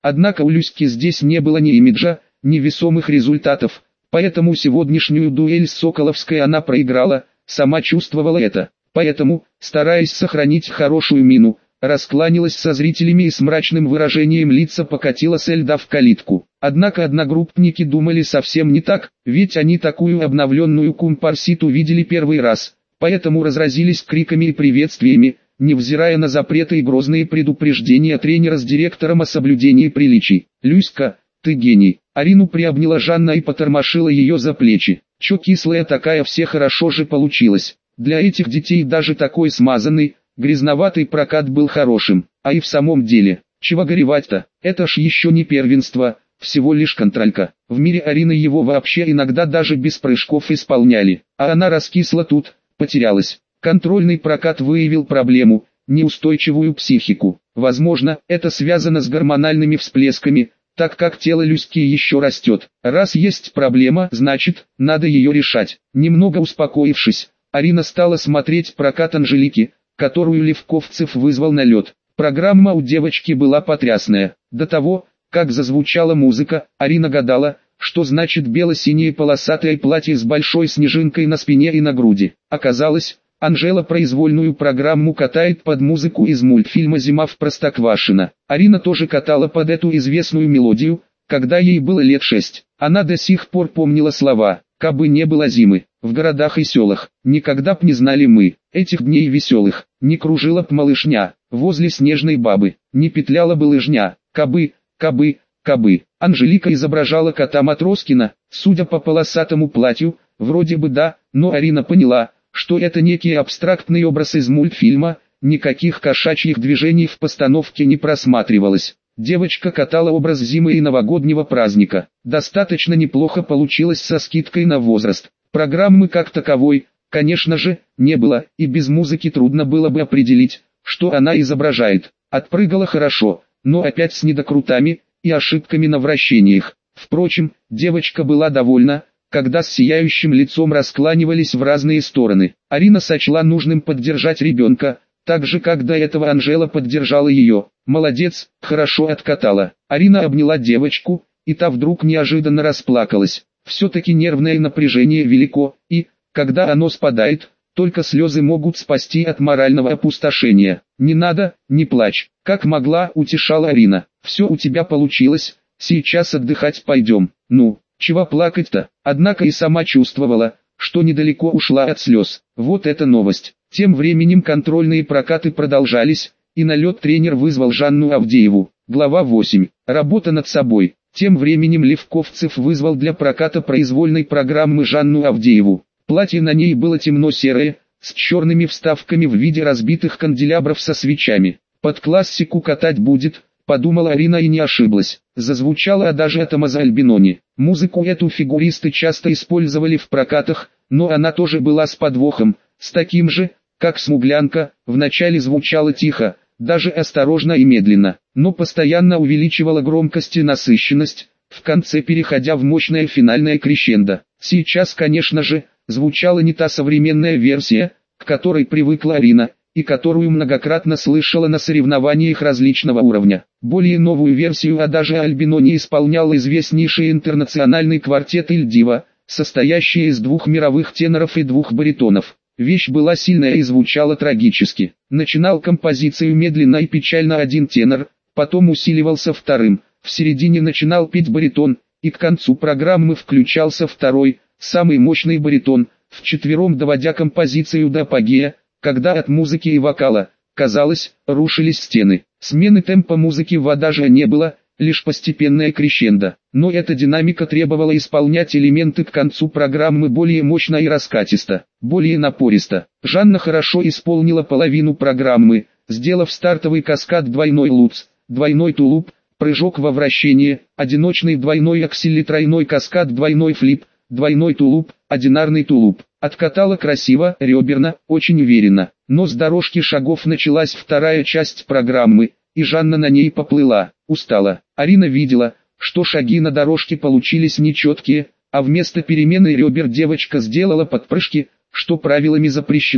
Однако у Люськи здесь не было ни имиджа, ни весомых результатов, поэтому сегодняшнюю дуэль с Соколовской она проиграла, сама чувствовала это. Поэтому, стараясь сохранить хорошую мину, раскланялась со зрителями и с мрачным выражением лица покатила со льда в калитку. Однако одногруппники думали совсем не так, ведь они такую обновленную компарситу видели первый раз, поэтому разразились криками и приветствиями, невзирая на запреты и грозные предупреждения тренера с директором о соблюдении приличий. «Люська, ты гений!» Арину приобняла Жанна и потормошила ее за плечи. «Чё кислая такая, все хорошо же получилось. Для этих детей даже такой смазанный, грязноватый прокат был хорошим. А и в самом деле, чего горевать-то, это ж еще не первенство, всего лишь контролька. В мире Арины его вообще иногда даже без прыжков исполняли, а она раскисла тут, потерялась. Контрольный прокат выявил проблему, неустойчивую психику. Возможно, это связано с гормональными всплесками, так как тело Люськи еще растет. Раз есть проблема, значит, надо ее решать. Немного успокоившись, Арина стала смотреть прокат Анжелики, которую Левковцев вызвал на лед. Программа у девочки была потрясная. До того, как зазвучала музыка, Арина гадала, что значит бело-синее полосатое платье с большой снежинкой на спине и на груди. Оказалось, Анжела произвольную программу катает под музыку из мультфильма «Зима в Простоквашино». Арина тоже катала под эту известную мелодию, когда ей было лет 6. Она до сих пор помнила слова «Кабы не было зимы, в городах и селах, никогда б не знали мы этих дней веселых, не кружила б малышня, возле снежной бабы, не петляла бы лыжня, кабы, кабы, кабы». Анжелика изображала кота Матроскина, судя по полосатому платью, вроде бы да, но Арина поняла, что это некий абстрактный образ из мультфильма, никаких кошачьих движений в постановке не просматривалось. Девочка катала образ зимы и новогоднего праздника. Достаточно неплохо получилось со скидкой на возраст. Программы как таковой, конечно же, не было, и без музыки трудно было бы определить, что она изображает. Отпрыгала хорошо, но опять с недокрутами и ошибками на вращениях. Впрочем, девочка была довольна, когда с сияющим лицом раскланивались в разные стороны. Арина сочла нужным поддержать ребенка, так же как до этого Анжела поддержала ее. «Молодец, хорошо откатала». Арина обняла девочку, и та вдруг неожиданно расплакалась. Все-таки нервное напряжение велико, и, когда оно спадает, только слезы могут спасти от морального опустошения. «Не надо, не плачь», как могла утешала Арина. «Все у тебя получилось, сейчас отдыхать пойдем». «Ну, чего плакать-то?» Однако и сама чувствовала, что недалеко ушла от слез. Вот эта новость. Тем временем контрольные прокаты продолжались, и на лед тренер вызвал Жанну Авдееву. Глава 8. Работа над собой. Тем временем Левковцев вызвал для проката произвольной программы Жанну Авдееву. Платье на ней было темно-серое, с черными вставками в виде разбитых канделябров со свечами. Под классику катать будет, подумала Арина и не ошиблась. Зазвучала даже Томмазо Альбинони. Музыку эту фигуристы часто использовали в прокатах, но она тоже была с подвохом, с таким же, как «Смуглянка», вначале звучала тихо, даже осторожно и медленно, но постоянно увеличивала громкость и насыщенность, в конце переходя в мощное финальное крещендо. Сейчас, конечно же, звучала не та современная версия, к которой привыкла Арина, и которую многократно слышала на соревнованиях различного уровня. Более новую версию Адажио Альбинони исполнял известнейший интернациональный квартет «Иль Диво», состоящий из 2 мировых теноров и 2 баритонов. Вещь была сильная и звучала трагически. Начинал композицию медленно и печально один тенор, потом усиливался вторым, в середине начинал петь баритон, и к концу программы включался второй, самый мощный баритон, вчетвером доводя композицию до апогея, когда от музыки и вокала, казалось, рушились стены. Смены темпа музыки в Адажио не было, лишь постепенное крещендо. Но эта динамика требовала исполнять элементы к концу программы более мощно и раскатисто, более напористо. Жанна хорошо исполнила половину программы, сделав стартовый каскад двойной лупс, двойной тулуп, прыжок во вращение, одиночный двойной аксель, тройной каскад, двойной флип, двойной тулуп, одинарный тулуп. Откатала красиво, реберно, очень уверенно, но с дорожки шагов началась вторая часть программы, и Жанна на ней поплыла, устала. Арина видела, что шаги на дорожке получились нечеткие, а вместо перемены ребер девочка сделала подпрыжки, что правилами запрещено.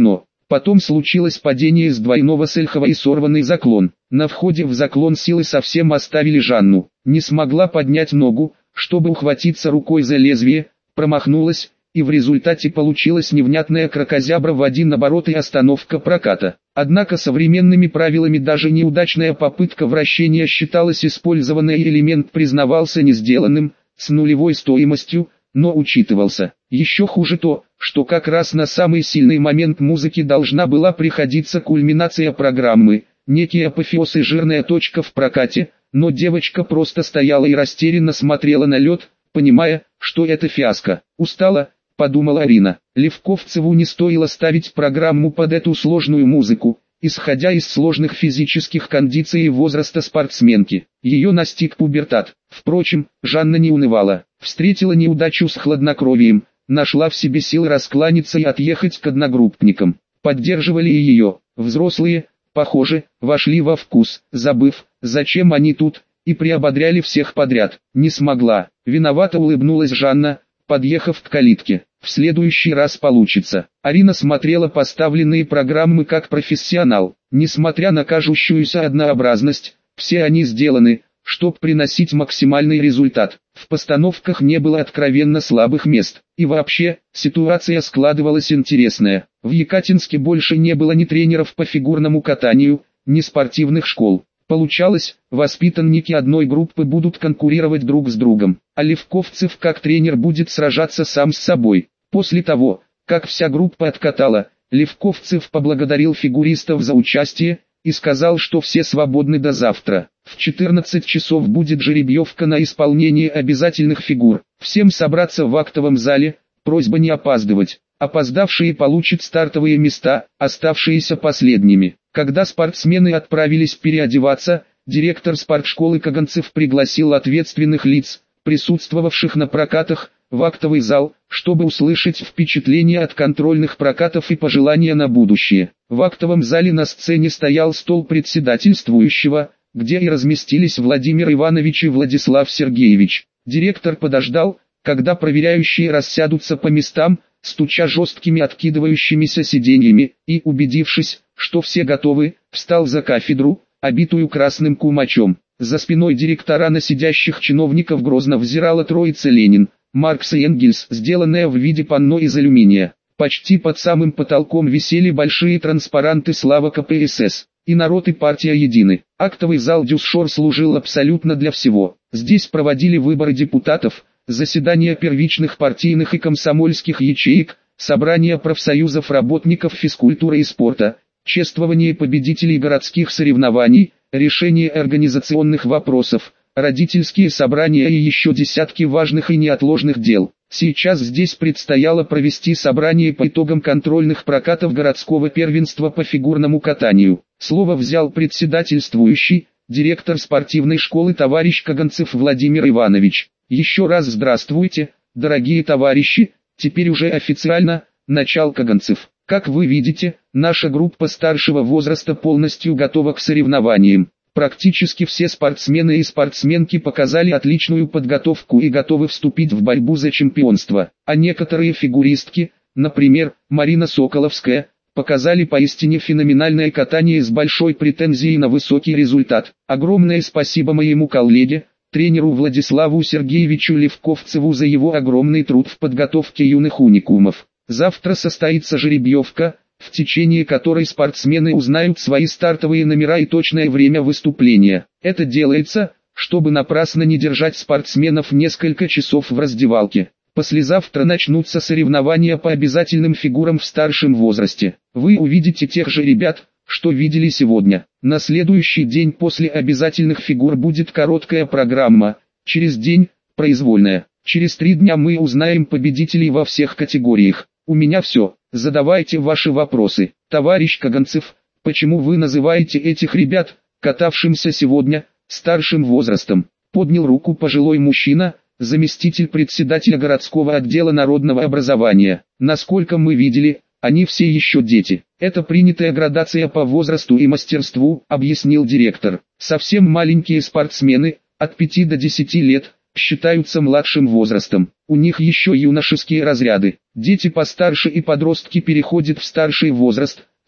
Потом случилось падение с двойного сельхова и сорванный заклон. На входе в заклон силы совсем оставили Жанну. Не смогла поднять ногу, чтобы ухватиться рукой за лезвие, промахнулась, и в результате получилась невнятная кракозябра в один оборот и остановка проката. Однако современными правилами даже неудачная попытка вращения считалась использованной, и элемент признавался не сделанным, с нулевой стоимостью, но учитывался. Еще хуже то, что как раз на самый сильный момент музыки должна была приходиться кульминация программы, некий апофеоз и жирная точка в прокате, но девочка просто стояла и растерянно смотрела на лед, понимая, что это фиаско. «Устала», — подумала Арина. Левковцеву не стоило ставить программу под эту сложную музыку, исходя из сложных физических кондиций и возраста спортсменки. Ее настиг пубертат. Впрочем, Жанна не унывала, встретила неудачу с хладнокровием, нашла в себе силы раскланяться и отъехать к одногруппникам. Поддерживали и ее. Взрослые, похоже, вошли во вкус, забыв, зачем они тут, и приободряли всех подряд. Не смогла. Виновато улыбнулась Жанна, подъехав к калитке. В следующий раз получится. Арина смотрела поставленные программы как профессионал. Несмотря на кажущуюся однообразность, все они сделаны, чтобы приносить максимальный результат. В постановках не было откровенно слабых мест. И вообще, ситуация складывалась интересная. В Екатинске больше не было ни тренеров по фигурному катанию, ни спортивных школ. Получалось, воспитанники одной группы будут конкурировать друг с другом, а Левковцев как тренер будет сражаться сам с собой. После того, как вся группа откатала, Левковцев поблагодарил фигуристов за участие и сказал, что все свободны до завтра. В 14 часов будет жеребьевка на исполнение обязательных фигур. Всем собраться в актовом зале, просьба не опаздывать. Опоздавшие получат стартовые места, оставшиеся последними. Когда спортсмены отправились переодеваться, директор спортшколы Каганцев пригласил ответственных лиц, присутствовавших на прокатах, в актовый зал, чтобы услышать впечатления от контрольных прокатов и пожелания на будущее. В актовом зале на сцене стоял стол председательствующего, где и разместились Владимир Иванович и Владислав Сергеевич. Директор подождал, когда проверяющие рассядутся по местам, стуча жесткими откидывающимися сиденьями, и, убедившись, что все готовы, встал за кафедру, обитую красным кумачом. За спиной директора на сидящих чиновников грозно взирала троица Ленин, Маркс и Энгельс, сделанная в виде панно из алюминия. Почти под самым потолком висели большие транспаранты «Слава КПСС», и народ и партия едины. Актовый зал Дюсшор служил абсолютно для всего. Здесь проводили выборы депутатов, заседания первичных партийных и комсомольских ячеек, собрания профсоюзов работников физкультуры и спорта, чествование победителей городских соревнований, решение организационных вопросов, родительские собрания и еще десятки важных и неотложных дел. Сейчас здесь предстояло провести собрание по итогам контрольных прокатов городского первенства по фигурному катанию. Слово взял председательствующий, директор спортивной школы товарищ Каганцев Владимир Иванович. Еще раз здравствуйте, дорогие товарищи, теперь уже официально, начал Каганцев. Как вы видите, наша группа старшего возраста полностью готова к соревнованиям. Практически все спортсмены и спортсменки показали отличную подготовку и готовы вступить в борьбу за чемпионство. А некоторые фигуристки, например, Марина Соколовская, показали поистине феноменальное катание с большой претензией на высокий результат. Огромное спасибо моему коллеге, тренеру Владиславу Сергеевичу Левковцеву за его огромный труд в подготовке юных уникумов. Завтра состоится жеребьевка, в течение которой спортсмены узнают свои стартовые номера и точное время выступления. Это делается, чтобы напрасно не держать спортсменов несколько часов в раздевалке. Послезавтра начнутся соревнования по обязательным фигурам в старшем возрасте. Вы увидите тех же ребят, что видели сегодня. На следующий день после обязательных фигур будет короткая программа, через день – произвольная. Через 3 дня мы узнаем победителей во всех категориях. У меня все. Задавайте ваши вопросы. Товарищ Каганцев, почему вы называете этих ребят, катавшимся сегодня, старшим возрастом? Поднял руку пожилой мужчина, заместитель председателя городского отдела народного образования. Насколько мы видели, они все еще дети. Это принятая градация по возрасту и мастерству, объяснил директор. Совсем маленькие спортсмены, от 5 до 10 лет, считаются младшим возрастом. У них еще юношеские разряды. Дети постарше и подростки переходят в старший возраст,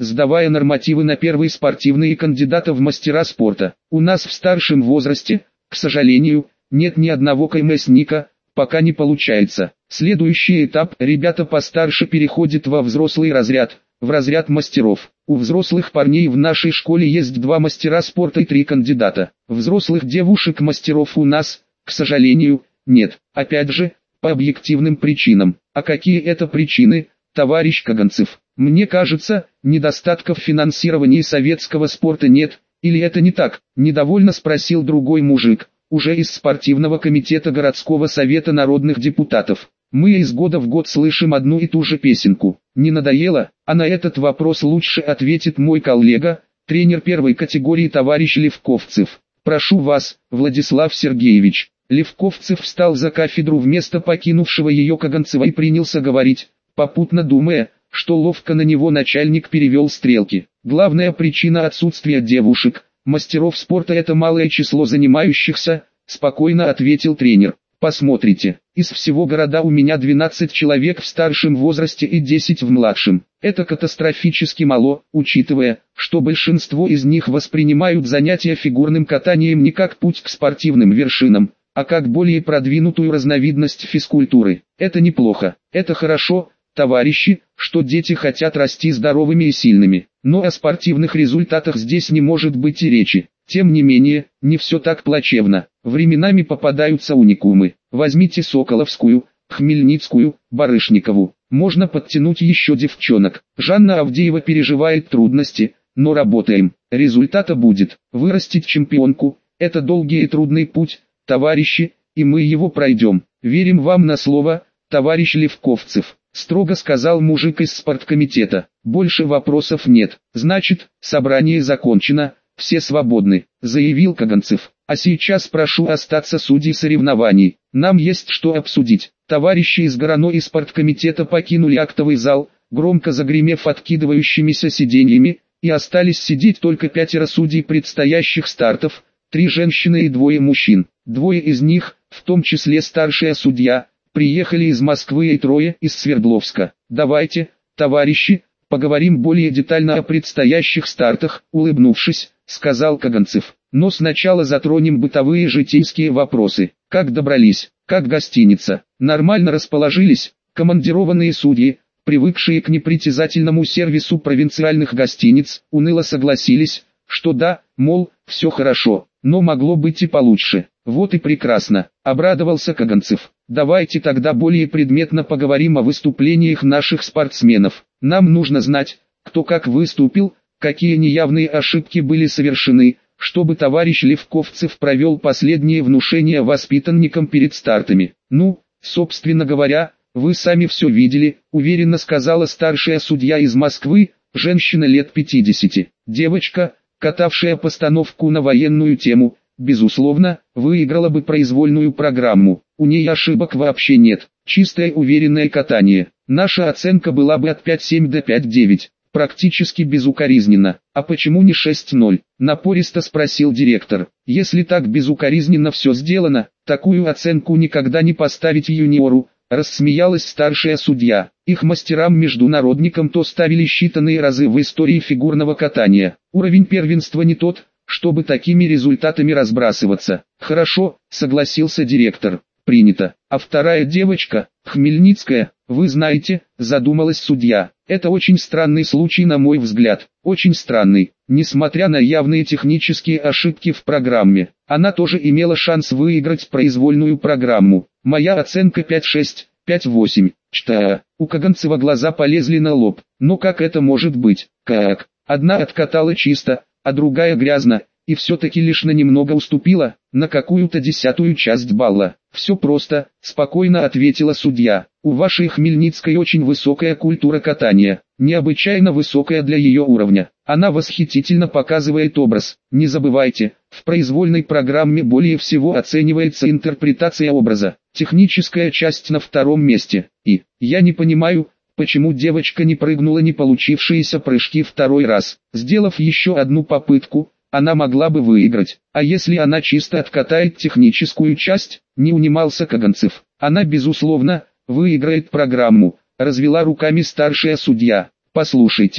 сдавая нормативы на первые спортивные кандидата в мастера спорта. У нас в старшем возрасте, к сожалению, нет ни одного КМСника, пока не получается. Следующий этап: ребята постарше переходят во взрослый разряд, в разряд мастеров. У взрослых парней в нашей школе есть 2 мастера спорта и 3 кандидата. Взрослых девушек-мастеров у нас, к сожалению, нет. Опять же, по объективным причинам. А какие это причины, товарищ Каганцев? Мне кажется, недостатков финансирования советского спорта нет, или это не так? Недовольно спросил другой мужик, уже из спортивного комитета городского совета народных депутатов. Мы из года в год слышим одну и ту же песенку. Не надоело? А на этот вопрос лучше ответит мой коллега, тренер первой категории товарищ Левковцев. Прошу вас, Владислав Сергеевич. Левковцев встал за кафедру вместо покинувшего ее Каганцева и принялся говорить, попутно думая, что ловко на него начальник перевел стрелки. Главная причина отсутствия девушек, мастеров спорта — это малое число занимающихся, спокойно ответил тренер. Посмотрите, из всего города у меня 12 человек в старшем возрасте и 10 в младшем. Это катастрофически мало, учитывая, что большинство из них воспринимают занятия фигурным катанием не как путь к спортивным вершинам, а как более продвинутую разновидность физкультуры. Это неплохо, это хорошо, товарищи, что дети хотят расти здоровыми и сильными. Но о спортивных результатах здесь не может быть и речи. Тем не менее, не все так плачевно. Временами попадаются уникумы. Возьмите Соколовскую, Хмельницкую, Барышникову. Можно подтянуть еще девчонок. Жанна Авдеева переживает трудности, но работаем. Результата будет. Вырастить чемпионку – это долгий и трудный путь, товарищи, и мы его пройдем. Верим вам на слово, товарищ Левковцев. Строго сказал мужик из спорткомитета. Больше вопросов нет. Значит, собрание закончено. Все свободны, заявил Каганцев. А сейчас прошу остаться судьей соревнований. Нам есть что обсудить. Товарищи из ГРАНО и спорткомитета покинули актовый зал, громко загремев откидывающимися сиденьями, и остались сидеть только 5 судей предстоящих стартов, 3 женщины и 2 мужчин. 2 из них, в том числе старшая судья, приехали из Москвы и 3 из Свердловска. Давайте, товарищи, поговорим более детально о предстоящих стартах, улыбнувшись, сказал Каганцев. Но сначала затронем бытовые житейские вопросы. Как добрались, как гостиница, нормально расположились, командированные судьи, привыкшие к непритязательному сервису провинциальных гостиниц, уныло согласились, что да, мол, все хорошо, но могло быть и получше. Вот и прекрасно, обрадовался Каганцев. Давайте тогда более предметно поговорим о выступлениях наших спортсменов. Нам нужно знать, кто как выступил, какие неявные ошибки были совершены, чтобы товарищ Левковцев провел последние внушения воспитанникам перед стартами. Ну, собственно говоря, вы сами все видели, уверенно сказала старшая судья из Москвы, женщина лет 50. Девочка, катавшая постановку на военную тему, безусловно, выиграла бы произвольную программу. У ней ошибок вообще нет, чистое уверенное катание. Наша оценка была бы от 5,7 до 5,9. Практически безукоризненно. А почему не 6,0? Напористо спросил директор. Если так безукоризненно все сделано, такую оценку никогда не поставить юниору, рассмеялась старшая судья. Их мастерам-международникам то ставили считанные разы в истории фигурного катания. Уровень первенства не тот, чтобы такими результатами разбрасываться. Хорошо, согласился директор. Принято. А вторая девочка, Хмельницкая, вы знаете, задумалась судья. Это очень странный случай, на мой взгляд. Очень странный. Несмотря на явные технические ошибки в программе, она тоже имела шанс выиграть произвольную программу. Моя оценка 5,6, 5,8. Чта. У Каганцева глаза полезли на лоб. Но как это может быть? Как? Одна откатала чисто, а другая грязно, и все-таки лишь на немного уступила, на какую-то 10-ую часть балла. Все просто, спокойно ответила судья. У вашей Хмельницкой очень высокая культура катания, необычайно высокая для ее уровня. Она восхитительно показывает образ. Не забывайте, в произвольной программе более всего оценивается интерпретация образа. Техническая часть на 2-м месте. И, я не понимаю, почему девочка не прыгнула не получившиеся прыжки 2-й раз. Сделав еще одну попытку, она могла бы выиграть. А если она чисто откатает техническую часть, не унимался Каганцев. Она безусловно выиграет программу, развела руками старшая судья. Послушайте,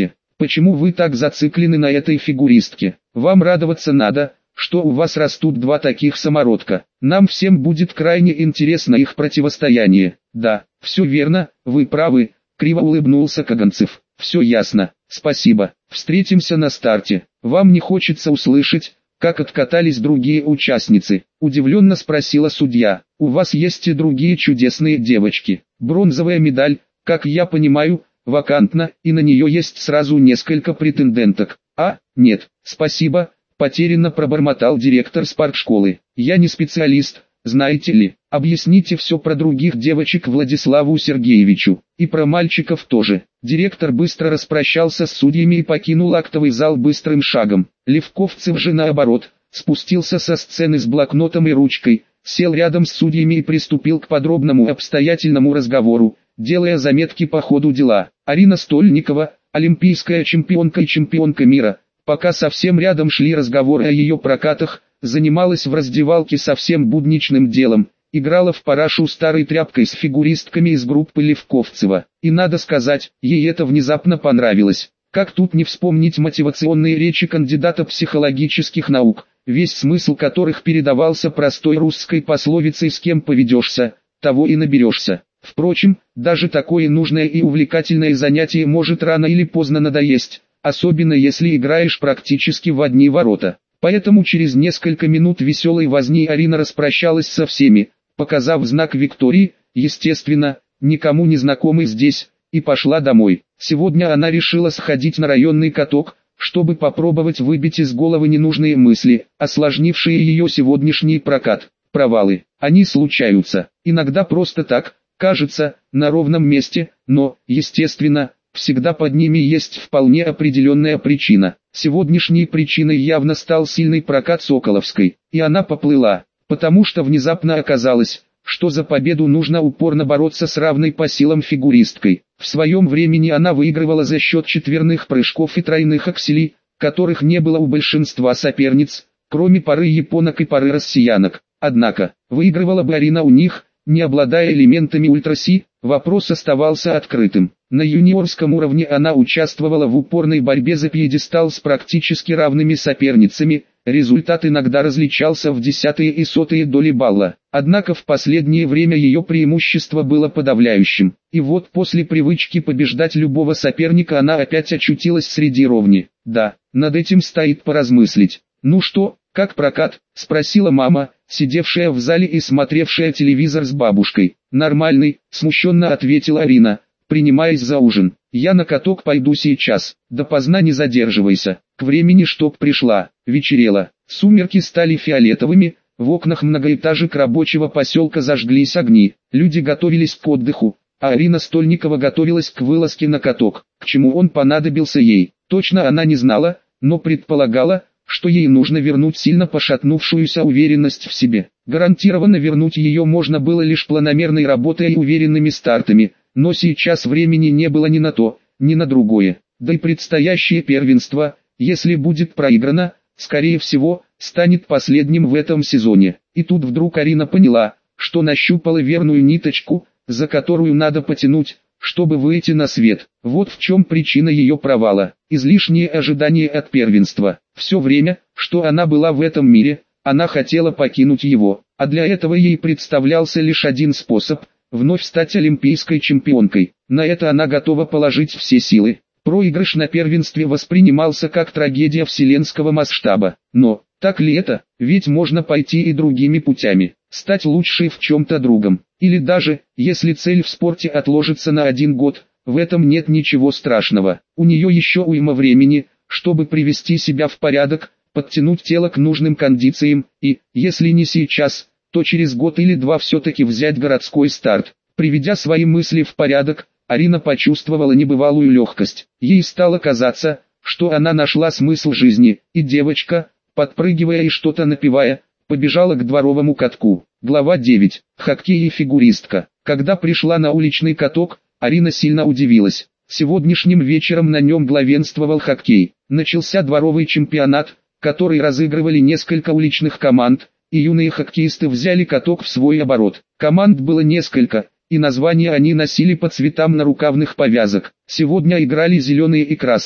Почему вы так зациклены на этой фигуристке? Вам радоваться надо, что у вас растут два таких самородка. Нам всем будет крайне интересно их противостояние. Да, все верно, вы правы, криво улыбнулся Каганцев. Все ясно, спасибо. Встретимся на старте. Вам не хочется услышать, как откатались другие участницы? Удивленно спросила судья. У вас есть и другие чудесные девочки. Бронзовая медаль, как я понимаю, вакантна, и на нее есть сразу несколько претенденток. А, нет, спасибо, потерянно пробормотал директор спортшколы. Я не специалист, знаете ли. Объясните все про других девочек Владиславу Сергеевичу, и про мальчиков тоже. Директор быстро распрощался с судьями и покинул актовый зал быстрым шагом. Левковцев же наоборот, спустился со сцены с блокнотом и ручкой, сел рядом с судьями и приступил к подробному обстоятельному разговору, делая заметки по ходу дела. Арина Стольникова, олимпийская чемпионка и чемпионка мира, пока совсем рядом шли разговоры о ее прокатах, занималась в раздевалке совсем будничным делом, играла в парашу старой тряпкой с фигуристками из группы Левковцева. И надо сказать, ей это внезапно понравилось. Как тут не вспомнить мотивационные речи кандидата психологических наук, весь смысл которых передавался простой русской пословицей «с кем поведешься, того и наберешься». Впрочем, даже такое нужное и увлекательное занятие может рано или поздно надоесть, особенно если играешь практически в одни ворота. Поэтому через несколько минут веселой возни Арина распрощалась со всеми, показав знак Виктории, естественно, никому не знакомый здесь, и пошла домой. Сегодня она решила сходить на районный каток, чтобы попробовать выбить из головы ненужные мысли, осложнившие ее сегодняшний прокат. Провалы, они случаются, иногда просто так, кажется, на ровном месте, но, естественно, всегда под ними есть вполне определенная причина. Сегодняшней причиной явно стал сильный прокат Соколовской, и она поплыла, потому что внезапно оказалось, что за победу нужно упорно бороться с равной по силам фигуристкой. В своем времени она выигрывала за счет четверных прыжков и тройных акселей, которых не было у большинства соперниц, кроме пары японок и пары россиянок. Однако, выигрывала бы Арина у них, не обладая элементами ультраси, вопрос оставался открытым. На юниорском уровне она участвовала в упорной борьбе за пьедестал с практически равными соперницами, результат иногда различался в десятые и сотые доли балла. Однако в последнее время ее преимущество было подавляющим. И вот после привычки побеждать любого соперника она опять очутилась среди ровни. Да, над этим стоит поразмыслить. «Ну что, как прокат?» – спросила мама, сидевшая в зале и смотревшая телевизор с бабушкой. «Нормальный», – смущенно ответила Арина, принимаясь за ужин. «Я на каток пойду сейчас, допоздна не задерживайся». К времени чтоб пришла, вечерело, сумерки стали фиолетовыми, в окнах многоэтажек рабочего поселка зажглись огни, люди готовились к отдыху, а Арина Стольникова готовилась к вылазке на каток. К чему он понадобился ей, точно она не знала, но предполагала, что ей нужно вернуть сильно пошатнувшуюся уверенность в себе. Гарантированно вернуть ее можно было лишь планомерной работой и уверенными стартами, но сейчас времени не было ни на то, ни на другое. Да и предстоящее первенство, если будет проиграно, скорее всего, станет последним в этом сезоне. И тут вдруг Арина поняла, что нащупала верную ниточку, за которую надо потянуть, чтобы выйти на свет. Вот в чем причина ее провала. Излишние ожидания от первенства. Все время, что она была в этом мире, она хотела покинуть его, а для этого ей представлялся лишь один способ – вновь стать олимпийской чемпионкой. На это она готова положить все силы. Проигрыш на первенстве воспринимался как трагедия вселенского масштаба. Но, так ли это? Ведь можно пойти и другими путями. Стать лучшей в чем-то другом. Или даже, если цель в спорте отложится на 1 год, в этом нет ничего страшного. У нее еще уйма времени, чтобы привести себя в порядок, подтянуть тело к нужным кондициям и, если не сейчас, то через год или 2 все-таки взять городской старт. Приведя свои мысли в порядок, Арина почувствовала небывалую легкость. Ей стало казаться, что она нашла смысл жизни, и девочка, подпрыгивая и что-то напевая, побежала к дворовому катку. Глава 9. Хоккей и фигуристка. Когда пришла на уличный каток, Арина сильно удивилась. Сегодняшним вечером на нем главенствовал хоккей. Начался дворовый чемпионат, который разыгрывали несколько уличных команд, и юные хоккеисты взяли каток в свой оборот. Команд было несколько, и названия они носили по цветам нарукавных повязок. Сегодня играли зеленые и красные.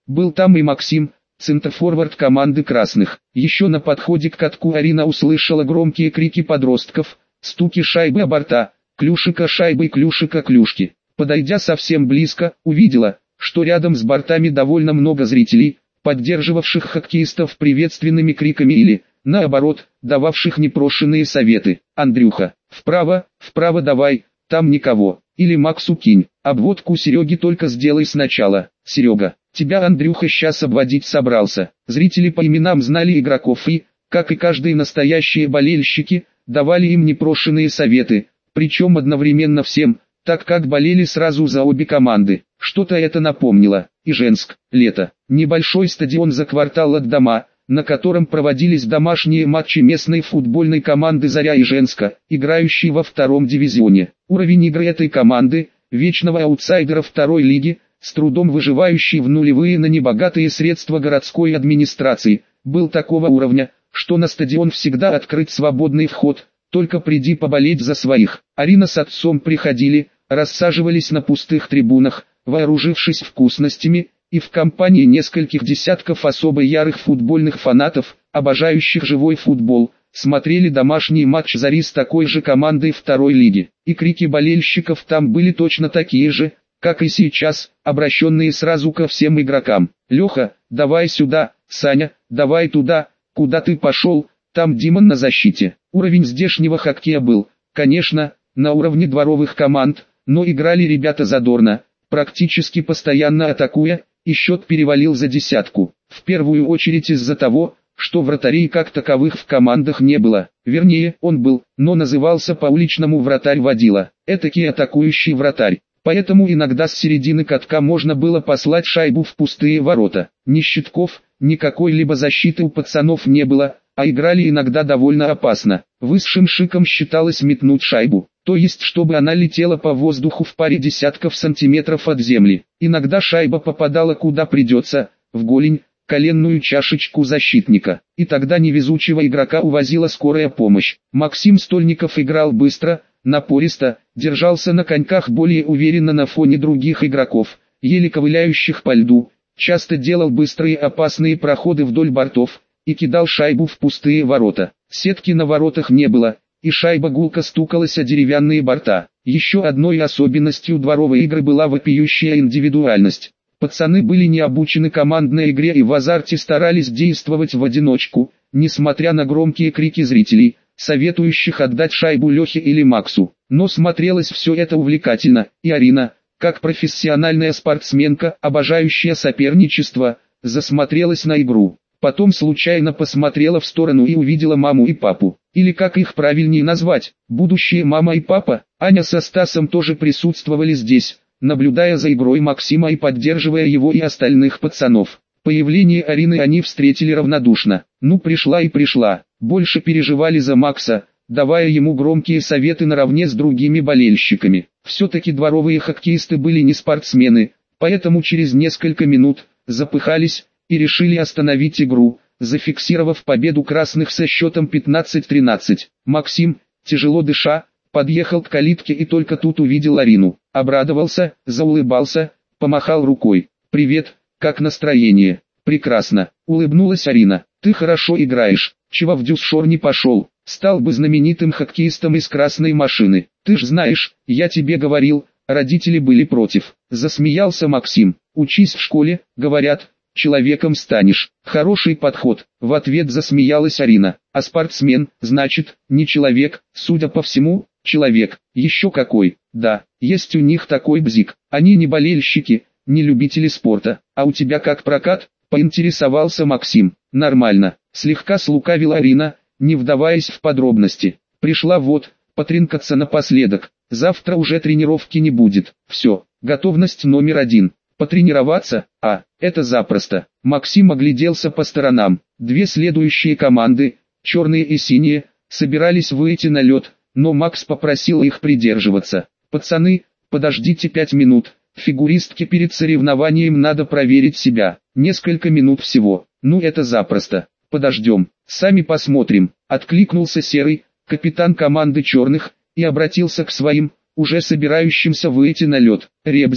Был там и Максим, центрфорвард команды красных. Еще на подходе к катку Арина услышала громкие крики подростков, стуки шайбы о борта, клюшика шайбы, клюшика клюшки. Подойдя совсем близко, увидела, что рядом с бортами довольно много зрителей, поддерживавших хоккеистов приветственными криками или, наоборот, дававших непрошенные советы. «Андрюха, вправо давай, там никого». Или «Максу кинь, обводку Сереге только сделай сначала». «Серега, тебя Андрюха сейчас обводить собрался». Зрители по именам знали игроков и, как и каждые настоящие болельщики, давали им непрошенные советы, причем одновременно всем, так как болели сразу за обе команды. Что-то это напомнило. Иженск, лето. Небольшой стадион за квартал от дома, на котором проводились домашние матчи местной футбольной команды «Заря» Иженска, играющей во втором дивизионе. Уровень игры этой команды, вечного аутсайдера второй лиги, с трудом выживающий в нулевые на небогатые средства городской администрации, был такого уровня, что на стадион всегда открыт свободный вход, только приди поболеть за своих. Арина с отцом приходили, рассаживались на пустых трибунах, вооружившись вкусностями, и в компании нескольких десятков особо ярых футбольных фанатов, обожающих живой футбол, смотрели домашний матч «Зари» с такой же командой второй лиги. И крики болельщиков там были точно такие же, как и сейчас, обращенные сразу ко всем игрокам. «Леха, давай сюда», «Саня, давай туда», «Куда ты пошел», «Там Димон на защите». Уровень здешнего хоккея был, конечно, на уровне дворовых команд, но играли ребята задорно, практически постоянно атакуя, и счет перевалил за десятку. В первую очередь из-за того, что вратарей как таковых в командах не было. Вернее, он был, но назывался по-уличному вратарь-водила. Этакий атакующий вратарь. Поэтому иногда с середины катка можно было послать шайбу в пустые ворота. Ни щитков, ни какой-либо защиты у пацанов не было, а играли иногда довольно опасно. Высшим шиком считалось метнуть шайбу, то есть чтобы она летела по воздуху в паре десятков сантиметров от земли. Иногда шайба попадала куда придется, в голень, коленную чашечку защитника, и тогда невезучего игрока увозила скорая помощь. Максим Стольников играл быстро, напористо, держался на коньках более уверенно на фоне других игроков, еле ковыляющих по льду, часто делал быстрые опасные проходы вдоль бортов и кидал шайбу в пустые ворота. Сетки на воротах не было, и шайба гулко стукалась о деревянные борта. Еще одной особенностью дворовой игры была вопиющая индивидуальность. Пацаны были не обучены командной игре и в азарте старались действовать в одиночку, несмотря на громкие крики зрителей, советующих отдать шайбу Лехе или Максу. Но смотрелось все это увлекательно, и Арина, как профессиональная спортсменка, обожающая соперничество, засмотрелась на игру. Потом случайно посмотрела в сторону и увидела маму и папу. Или как их правильнее назвать, будущие мама и папа. Аня со Стасом тоже присутствовали здесь, наблюдая за игрой Максима и поддерживая его и остальных пацанов. Появление Арины они встретили равнодушно. Ну пришла и пришла. Больше переживали за Макса, давая ему громкие советы наравне с другими болельщиками. Все-таки дворовые хоккеисты были не спортсмены, поэтому через несколько минут запыхались и решили остановить игру, зафиксировав победу красных со счетом 15-13. Максим, тяжело дыша, подъехал к калитке и только тут увидел Арину. Обрадовался, заулыбался, помахал рукой. «Привет, как настроение?» «Прекрасно», — улыбнулась Арина. «Ты хорошо играешь, чего в дюсшор не пошел? Стал бы знаменитым хоккеистом из красной машины. Ты ж знаешь, я тебе говорил, родители были против». Засмеялся Максим. «Учись в школе, говорят, человеком станешь». «Хороший подход», — в ответ засмеялась Арина. «А спортсмен, значит, не человек, судя по всему, человек. Еще какой. Да, есть у них такой бзик. Они не болельщики, не любители спорта. А у тебя как прокат?» — поинтересовался Максим. «Нормально», — слегка слукавила Арина, не вдаваясь в подробности. «Пришла вот, потринкаться напоследок. Завтра уже тренировки не будет. Все, готовность номер 1. Потренироваться? Это запросто». Максим огляделся по сторонам. Две следующие команды, черные и синие, собирались выйти на лед, но Макс попросил их придерживаться. «Пацаны, подождите 5 минут, фигуристке перед соревнованием надо проверить себя. Несколько минут всего. Ну это запросто. Подождем, сами посмотрим», — откликнулся Серый, капитан команды черных, и обратился к своим, уже собирающимся выйти на лед. «Ребзя,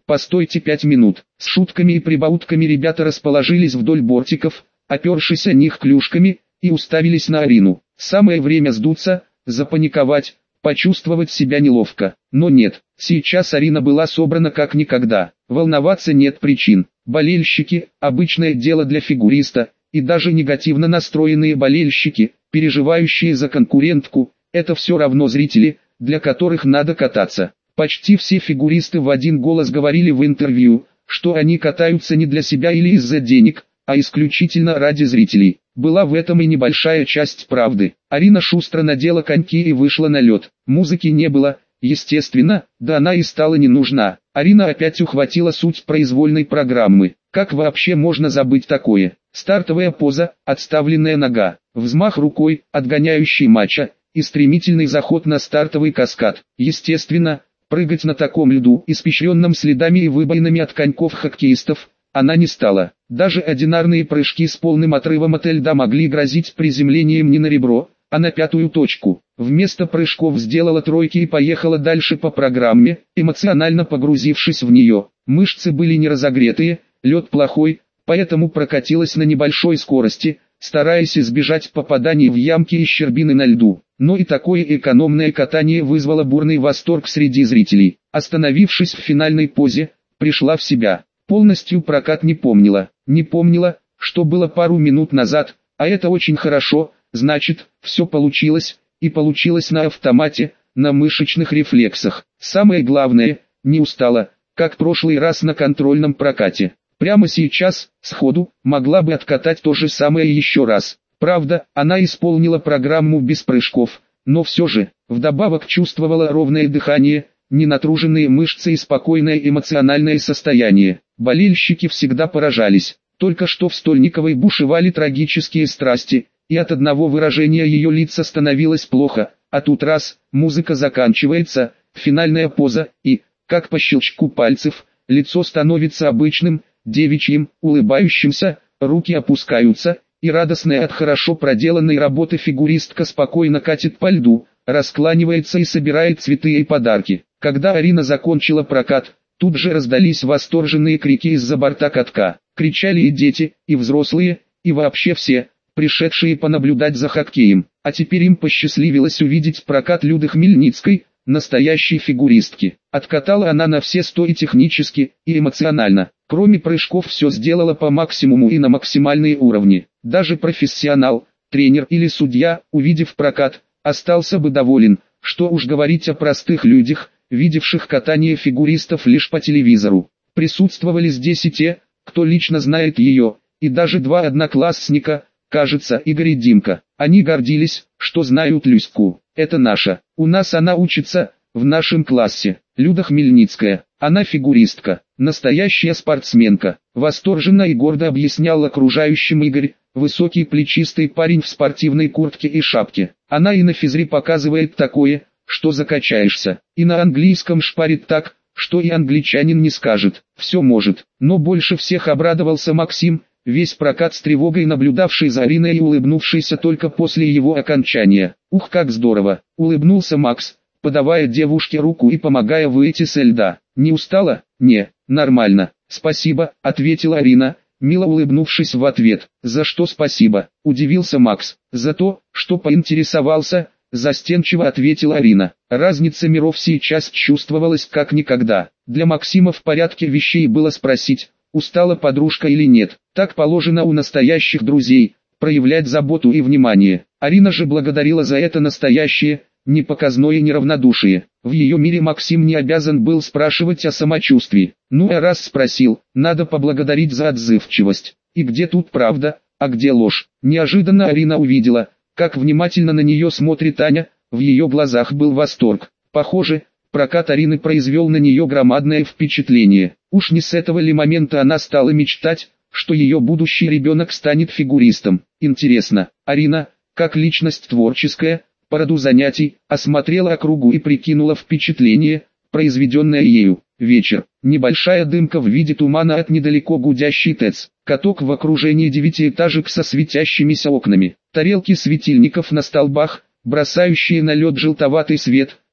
постойте 5 минут. С шутками и прибаутками ребята расположились вдоль бортиков, опершись о них клюшками, и уставились на Арину. Самое время сдуться, запаниковать, почувствовать себя неловко. Но нет, сейчас Арина была собрана как никогда. Волноваться нет причин. Болельщики – обычное дело для фигуриста, и даже негативно настроенные болельщики, переживающие за конкурентку, это все равно зрители, для которых надо кататься. Почти все фигуристы в один голос говорили в интервью, что они катаются не для себя или из-за денег, а исключительно ради зрителей. Была в этом и небольшая часть правды. Арина шустро надела коньки и вышла на лед. Музыки не было, естественно, да она и стала не нужна. Арина опять ухватила суть произвольной программы. Как вообще можно забыть такое? Стартовая поза, отставленная нога, взмах рукой, отгоняющий мяча, и стремительный заход на стартовый каскад. Естественно, прыгать на таком льду, испещренном следами и выбоинами от коньков хоккеистов, она не стала. Даже одинарные прыжки с полным отрывом от льда могли грозить приземлением не на ребро, а на пятую точку. Вместо прыжков сделала тройки и поехала дальше по программе, эмоционально погрузившись в нее. Мышцы были не разогретые, лед плохой, поэтому прокатилась на небольшой скорости, стараясь избежать попаданий в ямки и щербины на льду. Но и такое экономное катание вызвало бурный восторг среди зрителей. Остановившись в финальной позе, пришла в себя. Полностью прокат не помнила. Не помнила, что было пару минут назад, а это очень хорошо, значит, все получилось, и получилось на автомате, на мышечных рефлексах. Самое главное, не устала, как прошлый раз на контрольном прокате. Прямо сейчас, сходу, могла бы откатать то же самое еще раз. Правда, она исполнила программу без прыжков, но все же, вдобавок чувствовала ровное дыхание, ненатруженные мышцы и спокойное эмоциональное состояние. Болельщики всегда поражались. Только что в Стольниковой бушевали трагические страсти, и от одного выражения ее лица становилось плохо, а тут раз, музыка заканчивается, финальная поза, и, как по щелчку пальцев, лицо становится обычным, девичьим, улыбающимся, руки опускаются, и радостная от хорошо проделанной работы фигуристка спокойно катит по льду, раскланивается и собирает цветы и подарки. Когда Арина закончила прокат, тут же раздались восторженные крики из-за борта катка. Кричали и дети, и взрослые, и вообще все, пришедшие понаблюдать за хоккеем. А теперь им посчастливилось увидеть прокат Люды Хмельницкой, настоящей фигуристки. Откатала она на все 100 и технически, и эмоционально. Кроме прыжков все сделала по максимуму и на максимальные уровни. Даже профессионал, тренер или судья, увидев прокат, остался бы доволен. Что уж говорить о простых людях, видевших катание фигуристов лишь по телевизору. Присутствовали здесь и те, кто лично знает ее, и даже два одноклассника, кажется, Игорь и Димка. Они гордились, что знают Люську. Это наша. У нас она учится, в нашем классе. Люда Хмельницкая. Она фигуристка, настоящая спортсменка. Восторженно и гордо объяснял окружающим Игорь, высокий плечистый парень в спортивной куртке и шапке. Она и на физре показывает такое, что закачаешься. И на английском шпарит так, что и англичанин не скажет. Все может. Но больше всех обрадовался Максим, весь прокат с тревогой наблюдавший за Ариной и улыбнувшийся только после его окончания. «Ух, как здорово!» — улыбнулся Макс, подавая девушке руку и помогая выйти со льда. «Не устала?» «Не, нормально, спасибо», — ответила Арина, мило улыбнувшись в ответ. «За что спасибо?» — удивился Макс. «За то, что поинтересовался», — застенчиво ответила Арина. Разница миров сейчас чувствовалась как никогда. Для Максима в порядке вещей было спросить, устала подружка или нет. Так положено у настоящих друзей, проявлять заботу и внимание. Арина же благодарила за это настоящее, непоказное неравнодушие. В ее мире Максим не обязан был спрашивать о самочувствии. Ну а раз спросил, надо поблагодарить за отзывчивость. И где тут правда, а где ложь? Неожиданно Арина увидела, как внимательно на нее смотрит Аня, в ее глазах был восторг. Похоже, прокат Арины произвел на нее громадное впечатление. Уж не с этого ли момента она стала мечтать, что ее будущий ребенок станет фигуристом. Интересно, Арина, как личность творческая, по роду занятий, осмотрела округу и прикинула впечатление, произведенное ею. Вечер. Небольшая дымка в виде тумана от недалеко гудящий ТЭЦ. Каток в окружении 9-этажек со светящимися окнами. Тарелки светильников на столбах, бросающие на лед желтоватый свет,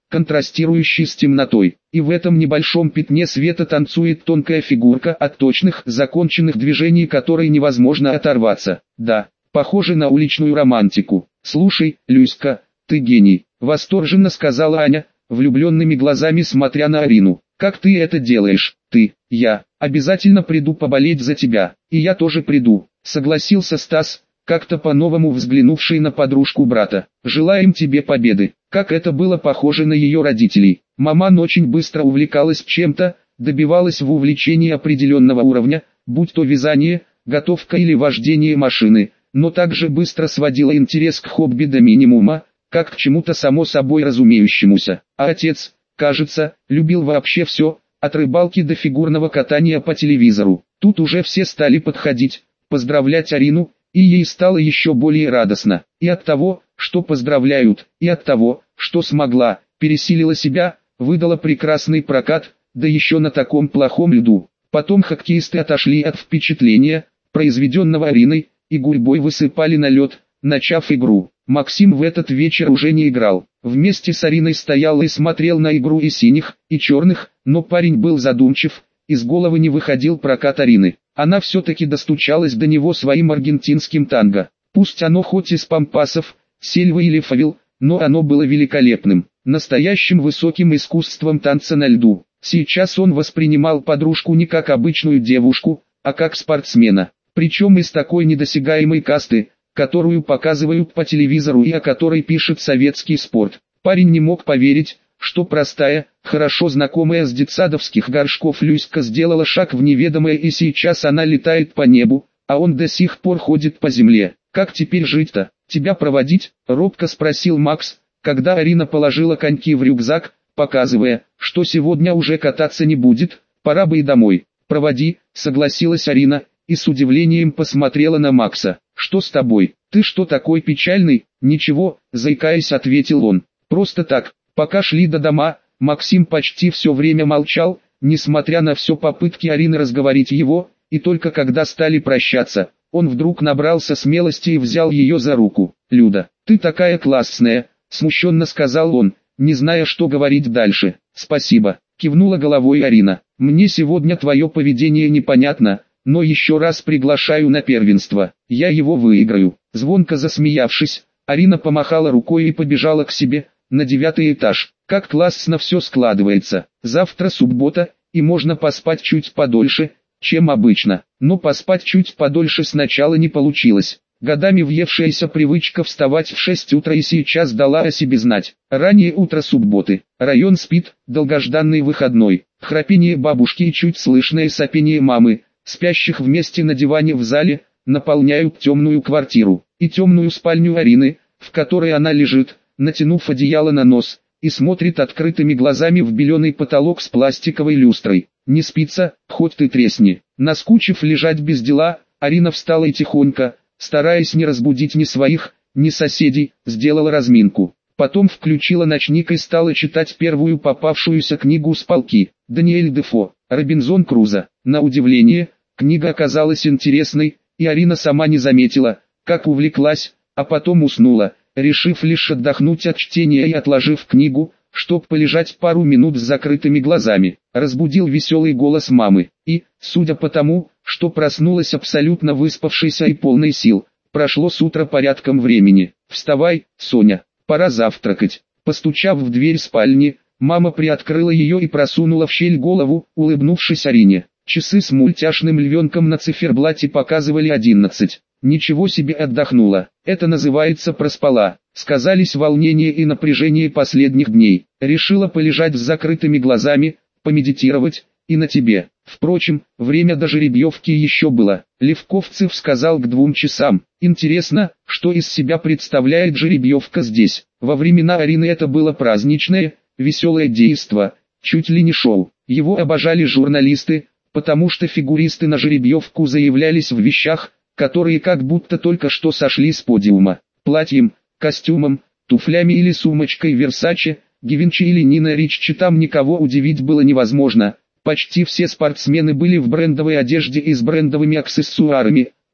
контрастирующий с темнотой. И в этом небольшом пятне света танцует тонкая фигурка, от точных, законченных движений которой невозможно оторваться. Да, похоже на уличную романтику. «Слушай, Люська, ты гений», — восторженно сказала Аня, влюбленными глазами смотря на Арину. «Как ты это делаешь? Я обязательно приду поболеть за тебя». «И я тоже приду», — согласился Стас, как-то по-новому взглянувший на подружку брата. «Желаем тебе победы». Как это было похоже на ее родителей. Маман очень быстро увлекалась чем-то, добивалась в увлечении определенного уровня, будь то вязание, готовка или вождение машины, но также быстро сводила интерес к хобби до минимума, как к чему-то само собой разумеющемуся. А отец, кажется, любил вообще все, от рыбалки до фигурного катания по телевизору. Тут уже все стали подходить, поздравлять Арину, и ей стало еще более радостно. И от того, что поздравляют, и от того, что смогла, пересилила себя, выдала прекрасный прокат, да еще на таком плохом льду. Потом хоккеисты отошли от впечатления, произведенного Ариной, и гурьбой высыпали на лед, начав игру. Максим в этот вечер уже не играл. Вместе с Ариной стоял и смотрел на игру и синих, и черных, но парень был задумчив, из головы не выходил прокат Арины. Она все-таки достучалась до него своим аргентинским танго. Пусть оно хоть из пампасов, сельвы или фавел, но оно было великолепным, настоящим высоким искусством танца на льду. Сейчас он воспринимал подружку не как обычную девушку, а как спортсмена, причем из такой недосягаемой касты, которую показывают по телевизору и о которой пишет советский спорт. Парень не мог поверить, что простая, хорошо знакомая с детсадовских горшков Люська сделала шаг в неведомое, и сейчас она летает по небу, а он до сих пор ходит по земле. «Как теперь жить-то? Тебя проводить?» — робко спросил Макс, когда Арина положила коньки в рюкзак, показывая, что сегодня уже кататься не будет, пора бы и домой. «Проводи», — согласилась Арина, и с удивлением посмотрела на Макса. «Что с тобой? Ты что такой печальный?» «Ничего», — заикаясь, ответил он. «Просто так». Пока шли до дома, Максим почти все время молчал, несмотря на все попытки Арины разговорить его, и только когда стали прощаться, он вдруг набрался смелости и взял ее за руку. «Люда, ты такая классная», — смущенно сказал он, не зная, что говорить дальше. «Спасибо», — кивнула головой Арина. «Мне сегодня твое поведение непонятно, но еще раз приглашаю на первенство, я его выиграю». Звонко засмеявшись, Арина помахала рукой и побежала к себе, на 9-й этаж. Как классно все складывается. Завтра суббота, и можно поспать чуть подольше, чем обычно. Но поспать чуть подольше сначала не получилось. Годами въевшаяся привычка вставать в 6 утра и сейчас дала о себе знать. Раннее утро субботы. Район спит, долгожданный выходной. Храпение бабушки и чуть слышное сопение мамы, спящих вместе на диване в зале, наполняют темную квартиру. И темную спальню Арины, в которой она лежит, натянув одеяло на нос, и смотрит открытыми глазами в беленый потолок с пластиковой люстрой. Не спится, хоть ты тресни. Наскучив лежать без дела, Арина встала и тихонько, стараясь не разбудить ни своих, ни соседей, сделала разминку. Потом включила ночник и стала читать первую попавшуюся книгу с полки. Даниэль Дефо, Робинзон Крузо. На удивление, книга оказалась интересной, и Арина сама не заметила, как увлеклась, а потом уснула, решив лишь отдохнуть от чтения и отложив книгу, чтоб полежать пару минут с закрытыми глазами. Разбудил веселый голос мамы, и, судя по тому, что проснулась абсолютно выспавшейся и полной сил, прошло с утра порядком времени. «Вставай, Соня, пора завтракать». Постучав в дверь спальни, мама приоткрыла ее и просунула в щель голову, улыбнувшись Арине. Часы с мультяшным львенком на циферблате показывали 11. «Ничего себе, отдохнула. Это называется проспала», — сказались волнение и напряжение последних дней. Решила полежать с закрытыми глазами, помедитировать, и на тебе. Впрочем, время до жеребьевки еще было. Левковцев сказал к 2 часам. Интересно, что из себя представляет жеребьевка здесь. Во времена Арины это было праздничное, веселое действо, чуть ли не шоу. Его обожали журналисты, потому что фигуристы на жеребьевку заявлялись в вещах, которые как будто только что сошли с подиума. Платьем, костюмом, туфлями или сумочкой Versace, Givenchy или Nina Ricci, там никого удивить было невозможно. Почти все спортсмены были в брендовой одежде и с брендовыми аксессуарами,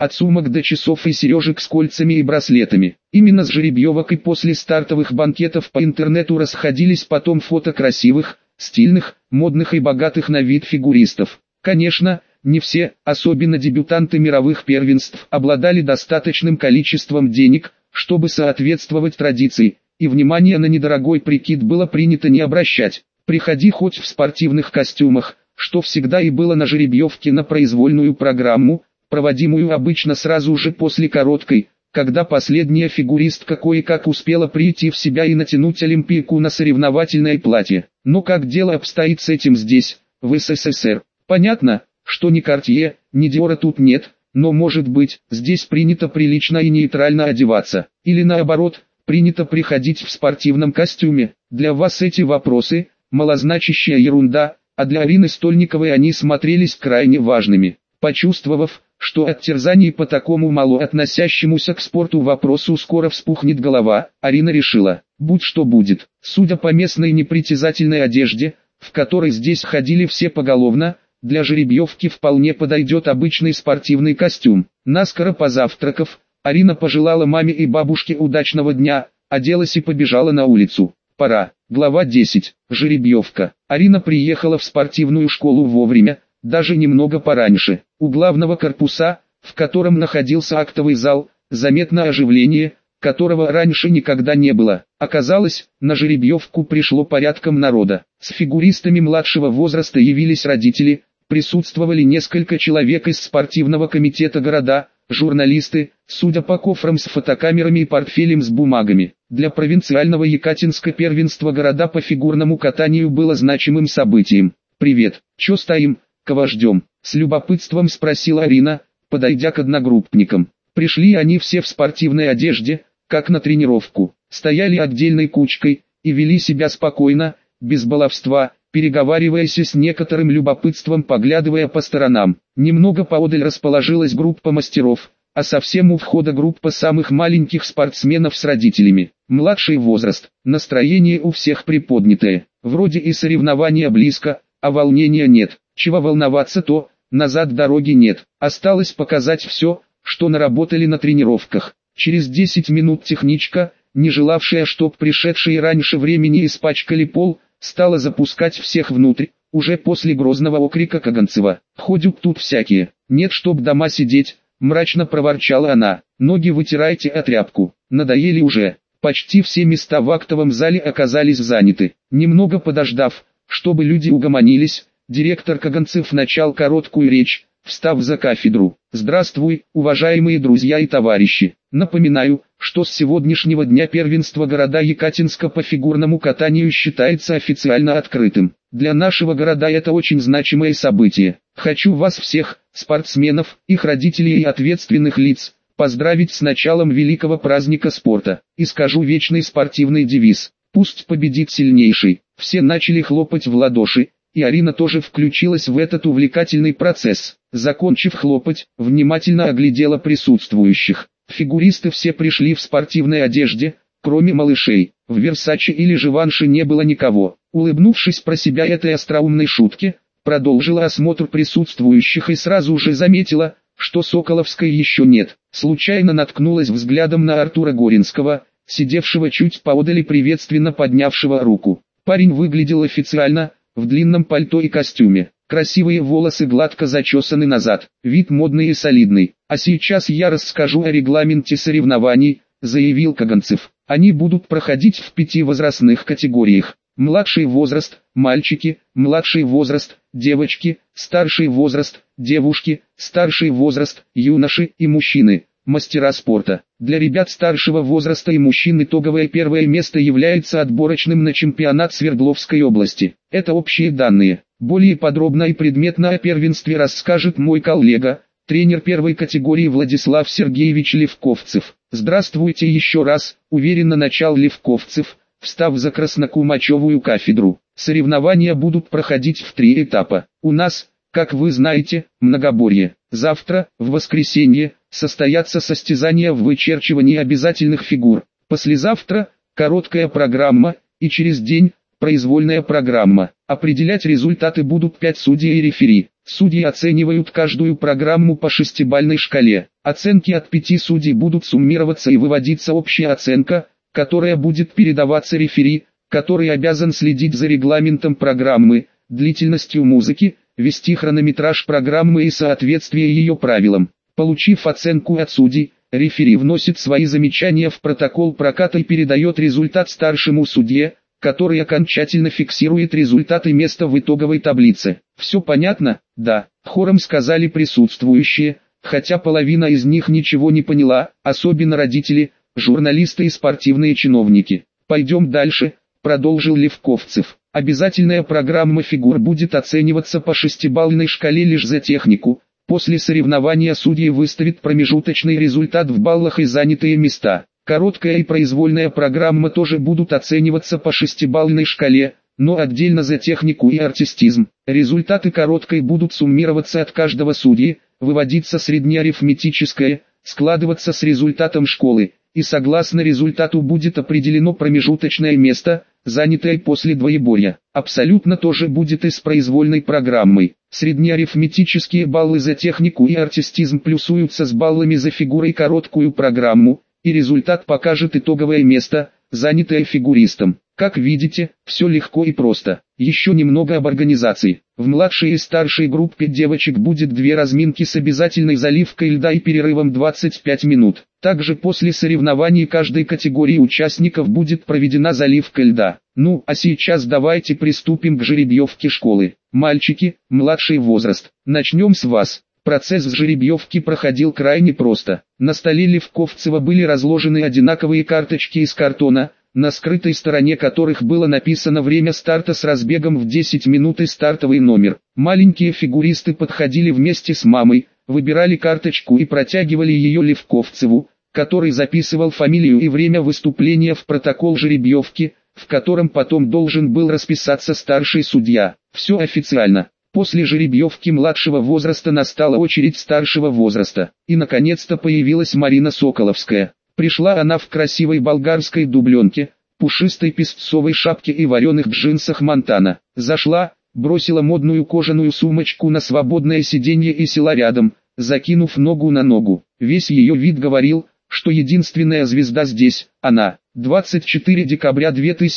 от сумок до часов и сережек с кольцами и браслетами. Именно с жеребьевок и после стартовых банкетов по интернету расходились потом фото красивых, стильных, модных и богатых на вид фигуристов. Конечно, не все, особенно дебютанты мировых первенств, обладали достаточным количеством денег, чтобы соответствовать традиции, и внимание на недорогой прикид было принято не обращать. Приходи хоть в спортивных костюмах, что всегда и было на жеребьевке на произвольную программу, проводимую обычно сразу же после короткой, когда последняя фигуристка кое-как успела прийти в себя и натянуть олимпийку на соревновательное платье. Но как дело обстоит с этим здесь, в СССР? Понятно, что ни Cartier, ни Dior тут нет, но может быть, здесь принято прилично и нейтрально одеваться, или наоборот, принято приходить в спортивном костюме. Для вас эти вопросы – малозначащая ерунда, а для Арины Стольниковой они смотрелись крайне важными. Почувствовав, что от терзаний по такому мало относящемуся к спорту вопросу скоро вспухнет голова, Арина решила, будь что будет. Судя по местной непритязательной одежде, в которой здесь ходили все поголовно, для жеребьевки вполне подойдет обычный спортивный костюм. Наскоро позавтракав, Арина пожелала маме и бабушке удачного дня, оделась и побежала на улицу. Пора. Глава 10. Жеребьевка. Арина приехала в спортивную школу вовремя, даже немного пораньше. У главного корпуса, в котором находился актовый зал, заметно оживление, которого раньше никогда не было. Оказалось, на жеребьевку пришло порядком народа. С фигуристами младшего возраста явились родители, присутствовали несколько человек из спортивного комитета города, журналисты, судя по кофрам с фотокамерами и портфелем с бумагами. Для провинциального Екатинска первенство города по фигурному катанию было значимым событием. «Привет, чё стоим, кого ждем?» — с любопытством спросила Арина, подойдя к одногруппникам. Пришли они все в спортивной одежде, как на тренировку, стояли отдельной кучкой и вели себя спокойно, без баловства, переговариваясь с некоторым любопытством, поглядывая по сторонам. Немного поодаль расположилась группа мастеров, а совсем у входа группа самых маленьких спортсменов с родителями. Младший возраст, настроение у всех приподнятое, вроде и соревнования близко, а волнения нет. Чего волноваться-то, назад дороги нет, осталось показать все, что наработали на тренировках. Через 10 минут техничка, не желавшая, чтоб пришедшие раньше времени испачкали пол, стала запускать всех внутрь, уже после грозного окрика Каганцева. «Ходят тут всякие, нет чтоб дома сидеть», — мрачно проворчала она. «Ноги вытирайте о тряпку, надоели уже». Почти все места в актовом зале оказались заняты. Немного подождав, чтобы люди угомонились, директор Каганцев начал короткую речь, встав за кафедру. «Здравствуй, уважаемые друзья и товарищи. Напоминаю, что с сегодняшнего дня первенство города Екатинска по фигурному катанию считается официально открытым. Для нашего города это очень значимое событие. Хочу вас всех, спортсменов, их родителей и ответственных лиц, поздравить с началом великого праздника спорта. И скажу вечный спортивный девиз: пусть победит сильнейший». Все начали хлопать в ладоши, и Арина тоже включилась в этот увлекательный процесс. Закончив хлопать, внимательно оглядела присутствующих. Фигуристы все пришли в спортивной одежде, кроме малышей. В Версаче или Живанши не было никого. Улыбнувшись про себя этой остроумной шутке, продолжила осмотр присутствующих и сразу же заметила, что Соколовской еще нет. Случайно наткнулась взглядом на Артура Горинского, сидевшего чуть поодаль и приветственно поднявшего руку. Парень выглядел официально, в длинном пальто и костюме. Красивые волосы гладко зачесаны назад, вид модный и солидный. «А сейчас я расскажу о регламенте соревнований», — заявил Каганцев. «Они будут проходить в 5 возрастных категориях. Младший возраст – мальчики, младший возраст – девочки, старший возраст – девушки, старший возраст – юноши и мужчины, мастера спорта. Для ребят старшего возраста и мужчин итоговое первое место является отборочным на чемпионат Свердловской области. Это общие данные. Более подробно и предметно о первенстве расскажет мой коллега, тренер первой категории Владислав Сергеевич Левковцев. Здравствуйте еще раз, уверенно начал Левковцев, встав за краснокумачевую кафедру. Соревнования будут проходить в 3 этапа. У нас, как вы знаете, многоборье. Завтра, в воскресенье, состоятся состязания в вычерчивании обязательных фигур. Послезавтра – короткая программа, и через день – произвольная программа. Определять результаты будут 5 судей и рефери. Судьи оценивают каждую программу по шестибалльной шкале. Оценки от 5 судей будут суммироваться и выводится общая оценка, которая будет передаваться рефери, который обязан следить за регламентом программы, длительностью музыки, вести хронометраж программы и соответствие ее правилам. Получив оценку от судей, рефери вносит свои замечания в протокол проката и передает результат старшему судье, который окончательно фиксирует результаты места в итоговой таблице. Все понятно? Да, хором сказали присутствующие, хотя половина из них ничего не поняла, особенно родители, журналисты и спортивные чиновники. Пойдем дальше, продолжил Левковцев. Обязательная программа фигур будет оцениваться по шестибалльной шкале лишь за технику. После соревнования судьи выставят промежуточный результат в баллах и занятые места. Короткая и произвольная программа тоже будут оцениваться по шестибалльной шкале, но отдельно за технику и артистизм. Результаты короткой будут суммироваться от каждого судьи, выводиться среднеарифметическое, складываться с результатом школы, и согласно результату будет определено промежуточное место, занятое после двоеборья. Абсолютно тоже будет и с произвольной программой. Среднеарифметические баллы за технику и артистизм плюсуются с баллами за фигуры и короткую программу, и результат покажет итоговое место, занятое фигуристом. Как видите, все легко и просто. Еще немного об организации. В младшей и старшей группе девочек будет 2 разминки с обязательной заливкой льда и перерывом 25 минут. Также после соревнований каждой категории участников будет проведена заливка льда. Ну, а сейчас давайте приступим к жеребьевке школы. Мальчики, младший возраст. Начнем с вас. Процесс жеребьевки проходил крайне просто. На столе Левковцева были разложены одинаковые карточки из картона, на скрытой стороне которых было написано время старта с разбегом в 10 минут и стартовый номер. Маленькие фигуристы подходили вместе с мамой, выбирали карточку и протягивали ее Левковцеву, который записывал фамилию и время выступления в протокол жеребьевки, в котором потом должен был расписаться старший судья. Все официально. После жеребьевки младшего возраста настала очередь старшего возраста. И наконец-то появилась Марина Соколовская. Пришла она в красивой болгарской дубленке, пушистой песцовой шапке и вареных джинсах Монтана. Зашла, бросила модную кожаную сумочку на свободное сиденье и села рядом, закинув ногу на ногу. Весь ее вид говорил, что единственная звезда здесь – она. 24 декабря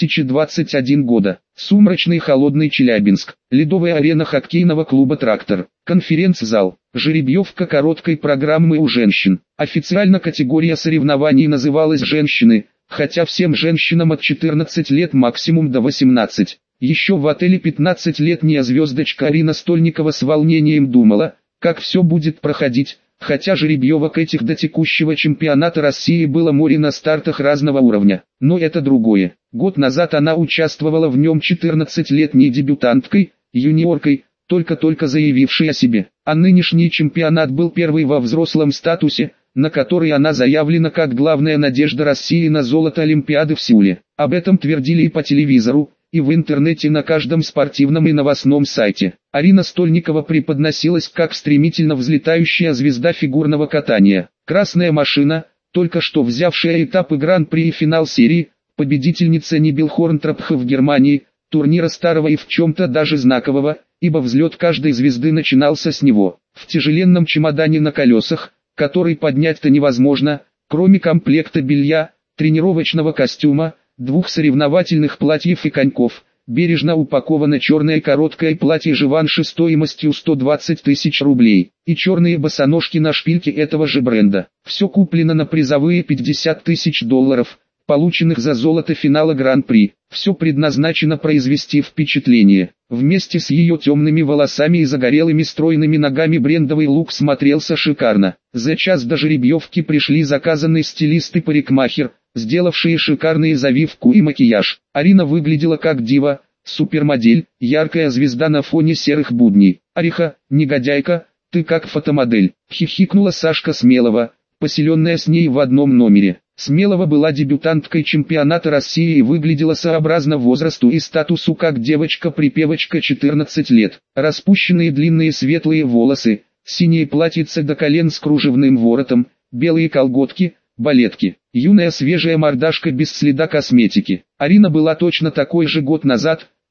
2021 года. Сумрачный холодный Челябинск. Ледовая арена хоккейного клуба «Трактор». Конференц-зал. Жеребьевка короткой программы у женщин. Официально категория соревнований называлась «Женщины», хотя всем женщинам от 14 лет максимум до 18. Еще в отеле 15-летняя звездочка Арина Стольникова с волнением думала, как все будет проходить. Хотя жеребьевок этих до текущего чемпионата России было море на стартах разного уровня. Но это другое. Год назад она участвовала в нем 14-летней дебютанткой, юниоркой, только-только заявившей о себе. А нынешний чемпионат был первый во взрослом статусе, на который она заявлена как главная надежда России на золото Олимпиады в Сеуле. Об этом твердили и по телевизору, и в интернете на каждом спортивном и новостном сайте. Арина Стольникова преподносилась как стремительно взлетающая звезда фигурного катания. Красная машина, только что взявшая этапы Гран-при и финал серии, победительница Нибелхорн-Тропха в Германии, турнира старого и в чем-то даже знакового, ибо взлет каждой звезды начинался с него. В тяжеленном чемодане на колесах, который поднять-то невозможно, кроме комплекта белья, тренировочного костюма, 2 соревновательных платьев и коньков, бережно упаковано черное короткое платье Живанши стоимостью 120 тысяч рублей, и черные босоножки на шпильке этого же бренда. Все куплено на призовые 50 тысяч долларов, полученных за золото финала Гран-при. Все предназначено произвести впечатление. Вместе с ее темными волосами и загорелыми стройными ногами брендовый лук смотрелся шикарно. За час до жеребьевки пришли заказанный стилист и парикмахер, сделавшие шикарные завивку и макияж. Арина выглядела как дива, супермодель, яркая звезда на фоне серых будней. «Ариха, негодяйка, ты как фотомодель», — хихикнула Сашка Смелова, поселенная с ней в одном номере. Смелова была дебютанткой чемпионата России и выглядела сообразно возрасту и статусу как девочка-припевочка 14 лет. Распущенные длинные светлые волосы, синие платьице до колен с кружевным воротом, белые колготки, балетки. Юная свежая мордашка без следа косметики. Арина была точно такой же год назад,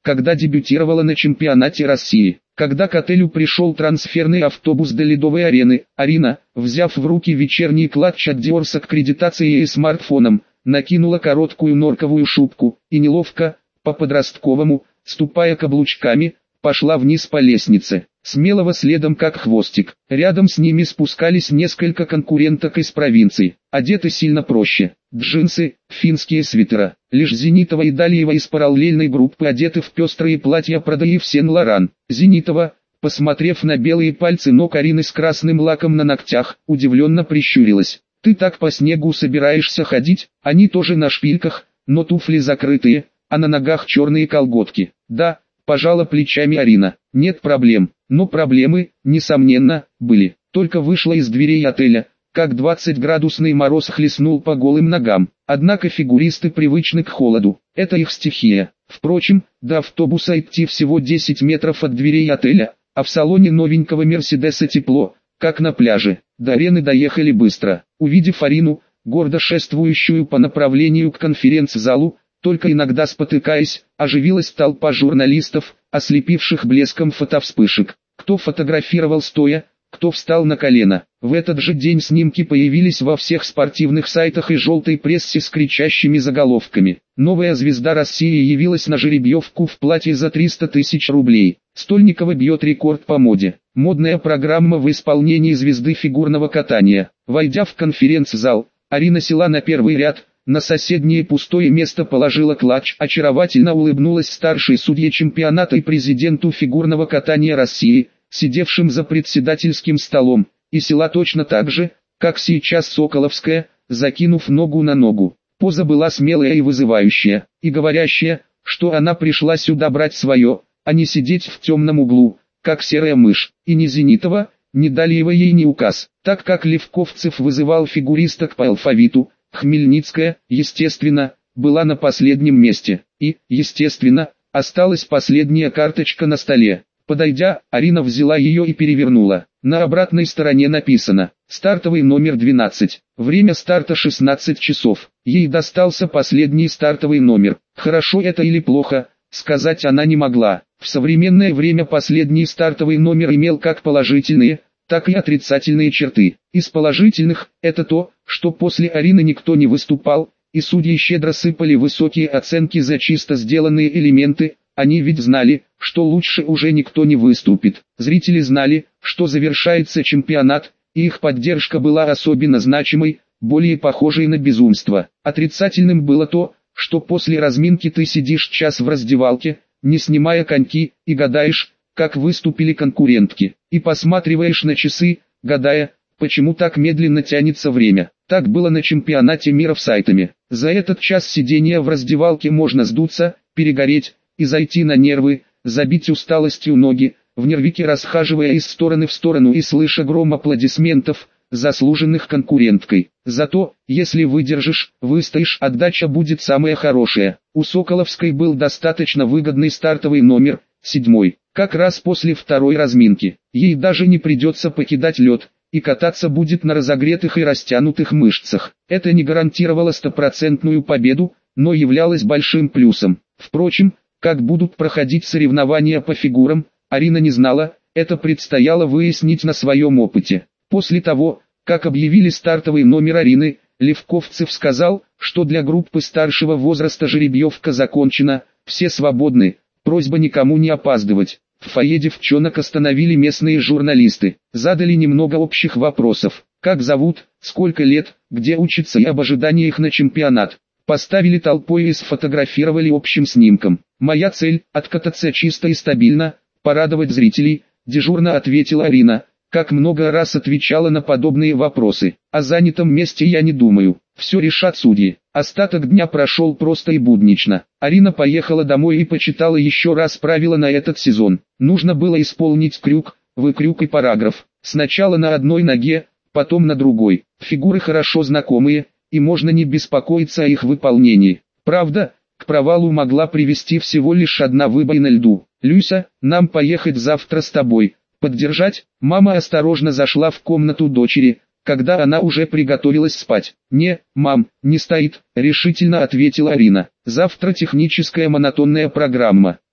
когда дебютировала на чемпионате России. Когда к отелю пришел трансферный автобус до Ледовой арены, Арина, взяв в руки вечерний клатч от Dior с аккредитацией и смартфоном, накинула короткую норковую шубку и неловко, по-подростковому, ступая каблучками, пошла вниз по лестнице. Смелого следом как хвостик. Рядом с ними спускались несколько конкуренток из провинции, одеты сильно проще. Джинсы, финские свитера. Лишь Зенитова и Далиева из параллельной группы одеты в пестрые платья прода Ив Сен-Лоран. Зенитова, посмотрев на белые пальцы ног Арины с красным лаком на ногтях, удивленно прищурилась. «Ты так по снегу собираешься ходить?» Они тоже на шпильках, но туфли закрытые, а на ногах черные колготки. «Да», пожала плечами Арина. «Нет проблем». Но проблемы, несомненно, были. Только вышла из дверей отеля, как 20-градусный мороз хлестнул по голым ногам. Однако фигуристы привычны к холоду, это их стихия. Впрочем, до автобуса идти всего 10 метров от дверей отеля, а в салоне новенького Мерседеса тепло, как на пляже. До арены доехали быстро. Увидев Арину, гордо шествующую по направлению к конференц-залу, только иногда спотыкаясь, оживилась толпа журналистов, ослепивших блеском фотовспышек. Кто фотографировал стоя, кто встал на колено. В этот же день снимки появились во всех спортивных сайтах и желтой прессе с кричащими заголовками. Новая звезда России явилась на жеребьевку в платье за 300 тысяч рублей. Стольникова бьет рекорд по моде. Модная программа в исполнении звезды фигурного катания. Войдя в конференц-зал, Арина села на первый ряд. На соседнее пустое место положила клатч, очаровательно улыбнулась старшей судье чемпионата и президенту фигурного катания России, сидевшим за председательским столом, и села точно так же, как сейчас Соколовская, закинув ногу на ногу. Поза была смелая и вызывающая, и говорящая, что она пришла сюда брать свое, а не сидеть в темном углу, как серая мышь, и ни Зенитова, ни Далиева ей не указ, так как Левковцев вызывал фигуристок по алфавиту. Хмельницкая, естественно, была на последнем месте, и, естественно, осталась последняя карточка на столе. Подойдя, Арина взяла ее и перевернула. На обратной стороне написано «Стартовый номер 12». Время старта 16 часов. Ей достался последний стартовый номер. Хорошо это или плохо, сказать она не могла. В современное время последний стартовый номер имел как положительные, так и отрицательные черты. Из положительных – это то, что после Арины никто не выступал, и судьи щедро сыпали высокие оценки за чисто сделанные элементы. Они ведь знали, что лучше уже никто не выступит. Зрители знали, что завершается чемпионат, и их поддержка была особенно значимой, более похожей на безумство. Отрицательным было то, что после разминки ты сидишь час в раздевалке, не снимая коньки, и гадаешь, как выступили конкурентки, и посматриваешь на часы, гадая, почему так медленно тянется время. Так было на чемпионате мира в Сайтаме. За этот час сидения в раздевалке можно сдуться, перегореть и зайти на нервы, забить усталостью ноги, в нервике расхаживая из стороны в сторону и слыша гром аплодисментов, заслуженных конкуренткой. Зато, если выдержишь, выстоишь, отдача будет самая хорошая. У Соколовской был достаточно выгодный стартовый номер, 7. Как раз после второй разминки. Ей даже не придется покидать лед, и кататься будет на разогретых и растянутых мышцах. Это не гарантировало стопроцентную победу, но являлось большим плюсом. Впрочем, как будут проходить соревнования по фигурам, Арина не знала, это предстояло выяснить на своем опыте. После того, как объявили стартовый номер Арины, Левковцев сказал, что для группы старшего возраста жеребьевка закончена, все свободны, просьба никому не опаздывать. В фойе девчонок остановили местные журналисты, задали немного общих вопросов, как зовут, сколько лет, где учатся и об ожиданиях на чемпионат. Поставили толпой и сфотографировали общим снимком. «Моя цель – откататься чисто и стабильно, порадовать зрителей», – дежурно ответила Арина, как много раз отвечала на подобные вопросы. О занятом месте я не думаю, все решат судьи. Остаток дня прошел просто и буднично. Арина поехала домой и почитала еще раз правила на этот сезон. Нужно было исполнить крюк, выкрюк и параграф. Сначала на одной ноге, потом на другой. Фигуры хорошо знакомые, и можно не беспокоиться о их выполнении. Правда, к провалу могла привести всего лишь одна выбоина льду. «Люся, нам поехать завтра с тобой. Поддержать?» Мама осторожно зашла в комнату дочери, когда она уже приготовилась спать. «Не, мам, не стоит», — решительно ответила Арина. «Завтра техническая монотонная программа.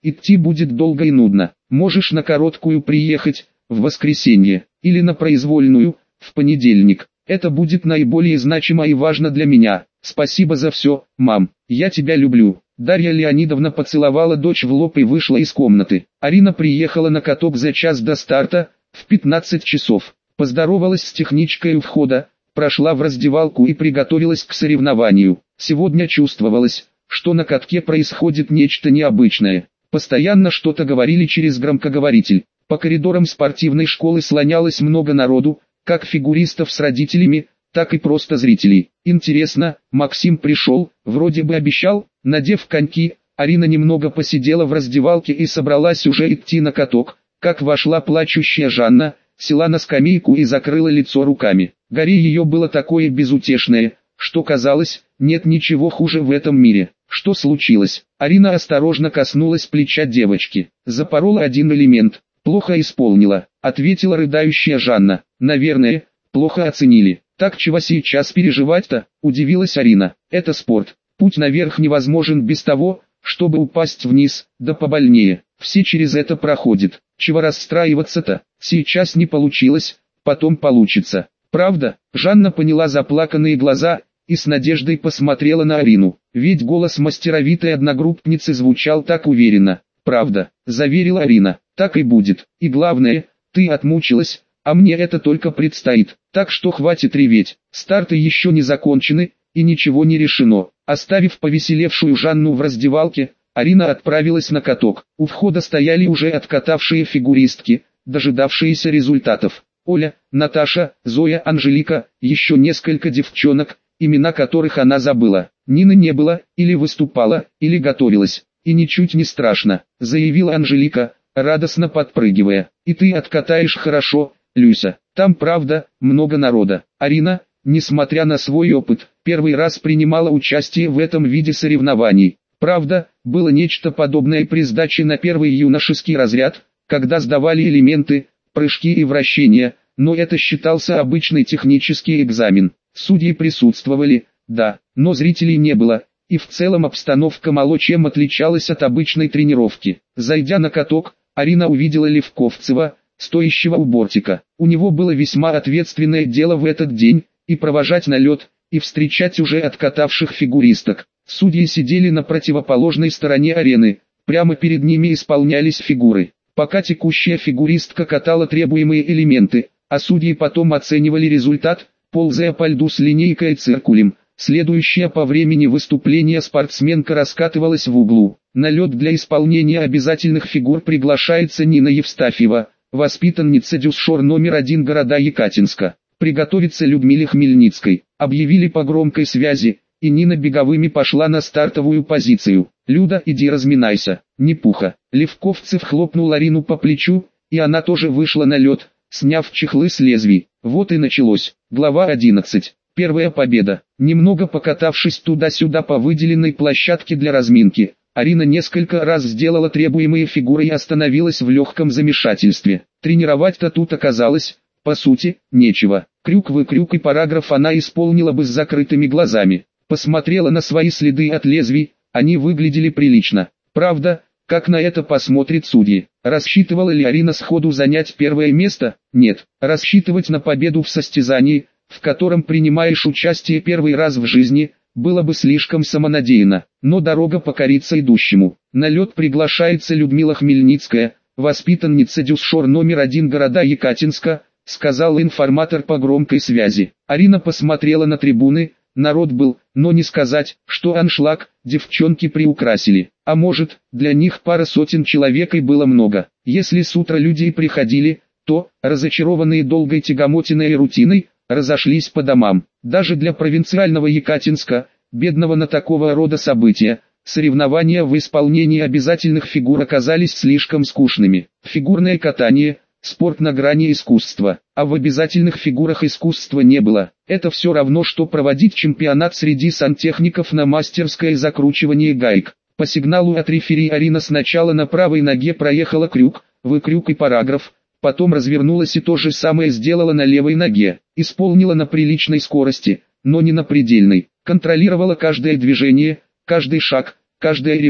идти будет долго и нудно. Можешь на короткую приехать, в воскресенье, или на произвольную, в понедельник. Это будет наиболее значимо и важно для меня. Спасибо за все, мам, я тебя люблю». Дарья Леонидовна поцеловала дочь в лоб и вышла из комнаты. Арина приехала на каток за час до старта, в 15 часов. Поздоровалась с техничкой у входа, прошла в раздевалку и приготовилась к соревнованию. Сегодня чувствовалось, что на катке происходит нечто необычное. Постоянно что-то говорили через громкоговоритель. По коридорам спортивной школы слонялось много народу, как фигуристов с родителями, так и просто зрителей. Интересно, Максим пришел, вроде бы обещал. Надев коньки, Арина немного посидела в раздевалке и собралась уже идти на каток, как вошла плачущая Жанна, села на скамейку и закрыла лицо руками. Горе ее было такое безутешное, что казалось, нет ничего хуже в этом мире. Что случилось? Арина осторожно коснулась плеча девочки. Запорола один элемент. «Плохо исполнила», — ответила рыдающая Жанна. «Наверное, плохо оценили». «Так чего сейчас переживать-то?» — удивилась Арина. «Это спорт. Путь наверх невозможен без того, чтобы упасть вниз, да побольнее. Все через это проходят. Чего расстраиваться-то? Сейчас не получилось, потом получится. Правда?» Жанна поняла заплаканные глаза и с надеждой посмотрела на Арину. Ведь голос мастеровитой одногруппницы звучал так уверенно. «Правда», — заверила Арина, — «так и будет. И главное, ты отмучилась, а мне это только предстоит. Так что хватит реветь. Старты еще не закончены, и ничего не решено». Оставив повеселевшую Жанну в раздевалке, Арина отправилась на каток. У входа стояли уже откатавшие фигуристки, дожидавшиеся результатов. Оля, Наташа, Зоя, Анжелика, еще несколько девчонок, имена которых она забыла. Нины не было, или выступала, или готовилась. «И ничуть не страшно», — заявила Анжелика, радостно подпрыгивая. «И ты откатаешь хорошо, Люся. Там правда, много народа». Арина, несмотря на свой опыт, первый раз принимала участие в этом виде соревнований. Правда, было нечто подобное при сдаче на первый юношеский разряд, когда сдавали элементы, прыжки и вращения, но это считался обычный технический экзамен. Судьи присутствовали, да, но зрителей не было, и в целом обстановка мало чем отличалась от обычной тренировки. Зайдя на каток, Арина увидела Левковцева, стоящего у бортика. У него было весьма ответственное дело в этот день, и провожать на лед, и встречать уже откатавших фигуристок. Судьи сидели на противоположной стороне арены, прямо перед ними исполнялись фигуры. Пока текущая фигуристка катала требуемые элементы, а судьи потом оценивали результат, ползая по льду с линейкой и циркулем. Следующая по времени выступления спортсменка раскатывалась в углу. На лед для исполнения обязательных фигур приглашается Нина Евстафьева, воспитанница ДЮСШ номер 1 города Екатинска. Приготовиться Людмиле Хмельницкой. Объявили по громкой связи, и Нина беговыми пошла на стартовую позицию. «Люда, иди разминайся, не пуха». Левковцев хлопнул Арину по плечу, и она тоже вышла на лед, сняв чехлы с лезвий. Вот и началось. Глава 11. Первая победа. Немного покатавшись туда-сюда по выделенной площадке для разминки, Арина несколько раз сделала требуемые фигуры и остановилась в легком замешательстве. Тренировать-то тут оказалось, по сути, нечего. Крюк и параграф она исполнила бы с закрытыми глазами. Посмотрела на свои следы от лезвий, они выглядели прилично. Правда, как на это посмотрят судьи? Рассчитывала ли Арина сходу занять первое место? Нет. Рассчитывать на победу в состязании, в котором принимаешь участие первый раз в жизни, было бы слишком самонадеянно. Но дорога покорится идущему. На лед приглашается Людмила Хмельницкая, воспитанница ДЮСШ номер 1 города Екатинска, сказал информатор по громкой связи. Арина посмотрела на трибуны, народ был, но не сказать, что аншлаг, девчонки приукрасили. А может, для них пара сотен человек и было много. Если с утра люди и приходили, то, разочарованные долгой тягомотиной и рутиной, разошлись по домам. Даже для провинциального Екатинска, бедного на такого рода события, соревнования в исполнении обязательных фигур оказались слишком скучными. Фигурное катание – спорт на грани искусства, а в обязательных фигурах искусства не было. Это все равно, что проводить чемпионат среди сантехников на мастерское закручивание гаек. По сигналу от рефери Арина сначала на правой ноге проехала крюк, выкрюк и параграф, потом развернулась и то же самое сделала на левой ноге. Исполнила на приличной скорости, но не на предельной. Контролировала каждое движение, каждый шаг, каждое ребро.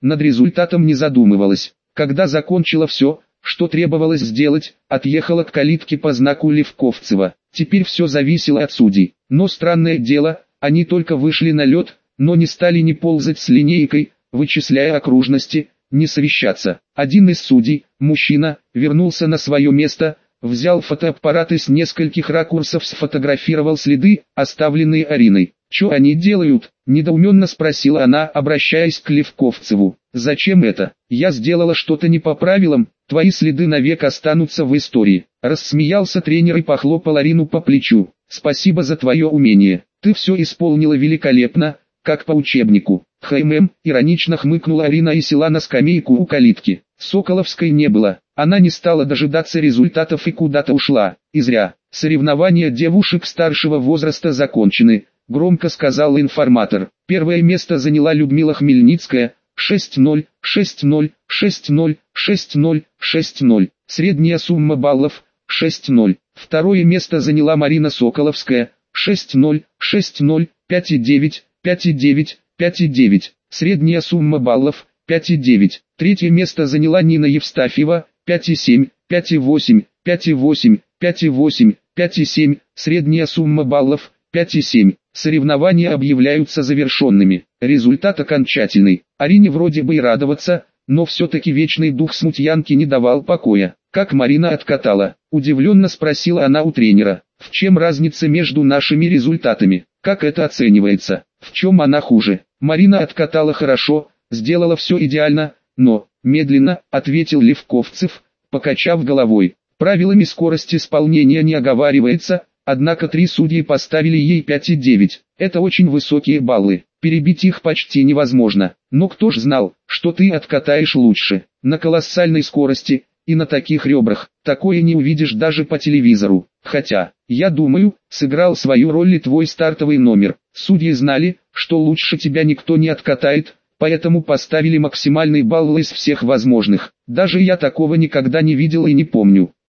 над результатом не задумывалась. Когда закончила все, что требовалось сделать, отъехала к калитке по знаку Левковцева. Теперь все зависело от судей. Но странное дело, они только вышли на лед, но не стали ни ползать с линейкой, вычисляя окружности, ни совещаться. Один из судей, мужчина, вернулся на свое место, взял фотоаппарат и с нескольких ракурсов сфотографировал следы, оставленные Ариной. «Что они делают?» – недоуменно спросила она, обращаясь к Левковцеву. «Зачем это? Я сделала что-то не по правилам, твои следы навек останутся в истории». Рассмеялся тренер и похлопал Арину по плечу. «Спасибо за твое умение, ты все исполнила великолепно, как по учебнику». Иронично хмыкнула Арина и села на скамейку у калитки. Соколовской не было, она не стала дожидаться результатов и куда-то ушла. И зря. Соревнования девушек старшего возраста закончены, громко сказал информатор. Первое место заняла Людмила Хмельницкая, 6-0, 6-0, 6-0, 6-0, 6-0. Средняя сумма баллов, 6-0. Второе место заняла Марина Соколовская, 6-0, 6-0, 5-9, 5-9, 5,9. Средняя сумма баллов 5,9. Третье место заняла Нина Евстафьева 5,7, 5,8, 5,8, 5,8, 5,7. Средняя сумма баллов 5,7. Соревнования объявляются завершенными. Результат окончательный. Арине вроде бы и радоваться, но все-таки вечный дух смутьянки не давал покоя. «Как Марина откатала?» – удивленно спросила она у тренера. «В чем разница между нашими результатами? Как это оценивается? В чем она хуже?» «Марина откатала хорошо, сделала все идеально, но...» – медленно ответил Левковцев, покачав головой. «Правилами скорости исполнения не оговаривается, однако 3 судьи поставили ей 5,9. Это очень высокие баллы, перебить их почти невозможно. Но кто ж знал, что ты откатаешь лучше, на колоссальной скорости, и на таких ребрах, такое не увидишь даже по телевизору. Хотя, я думаю, сыграл свою роль и твой стартовый номер. Судьи знали, что лучше тебя никто не откатает, поэтому поставили максимальный балл из всех возможных. Даже я такого никогда не видел и не помню».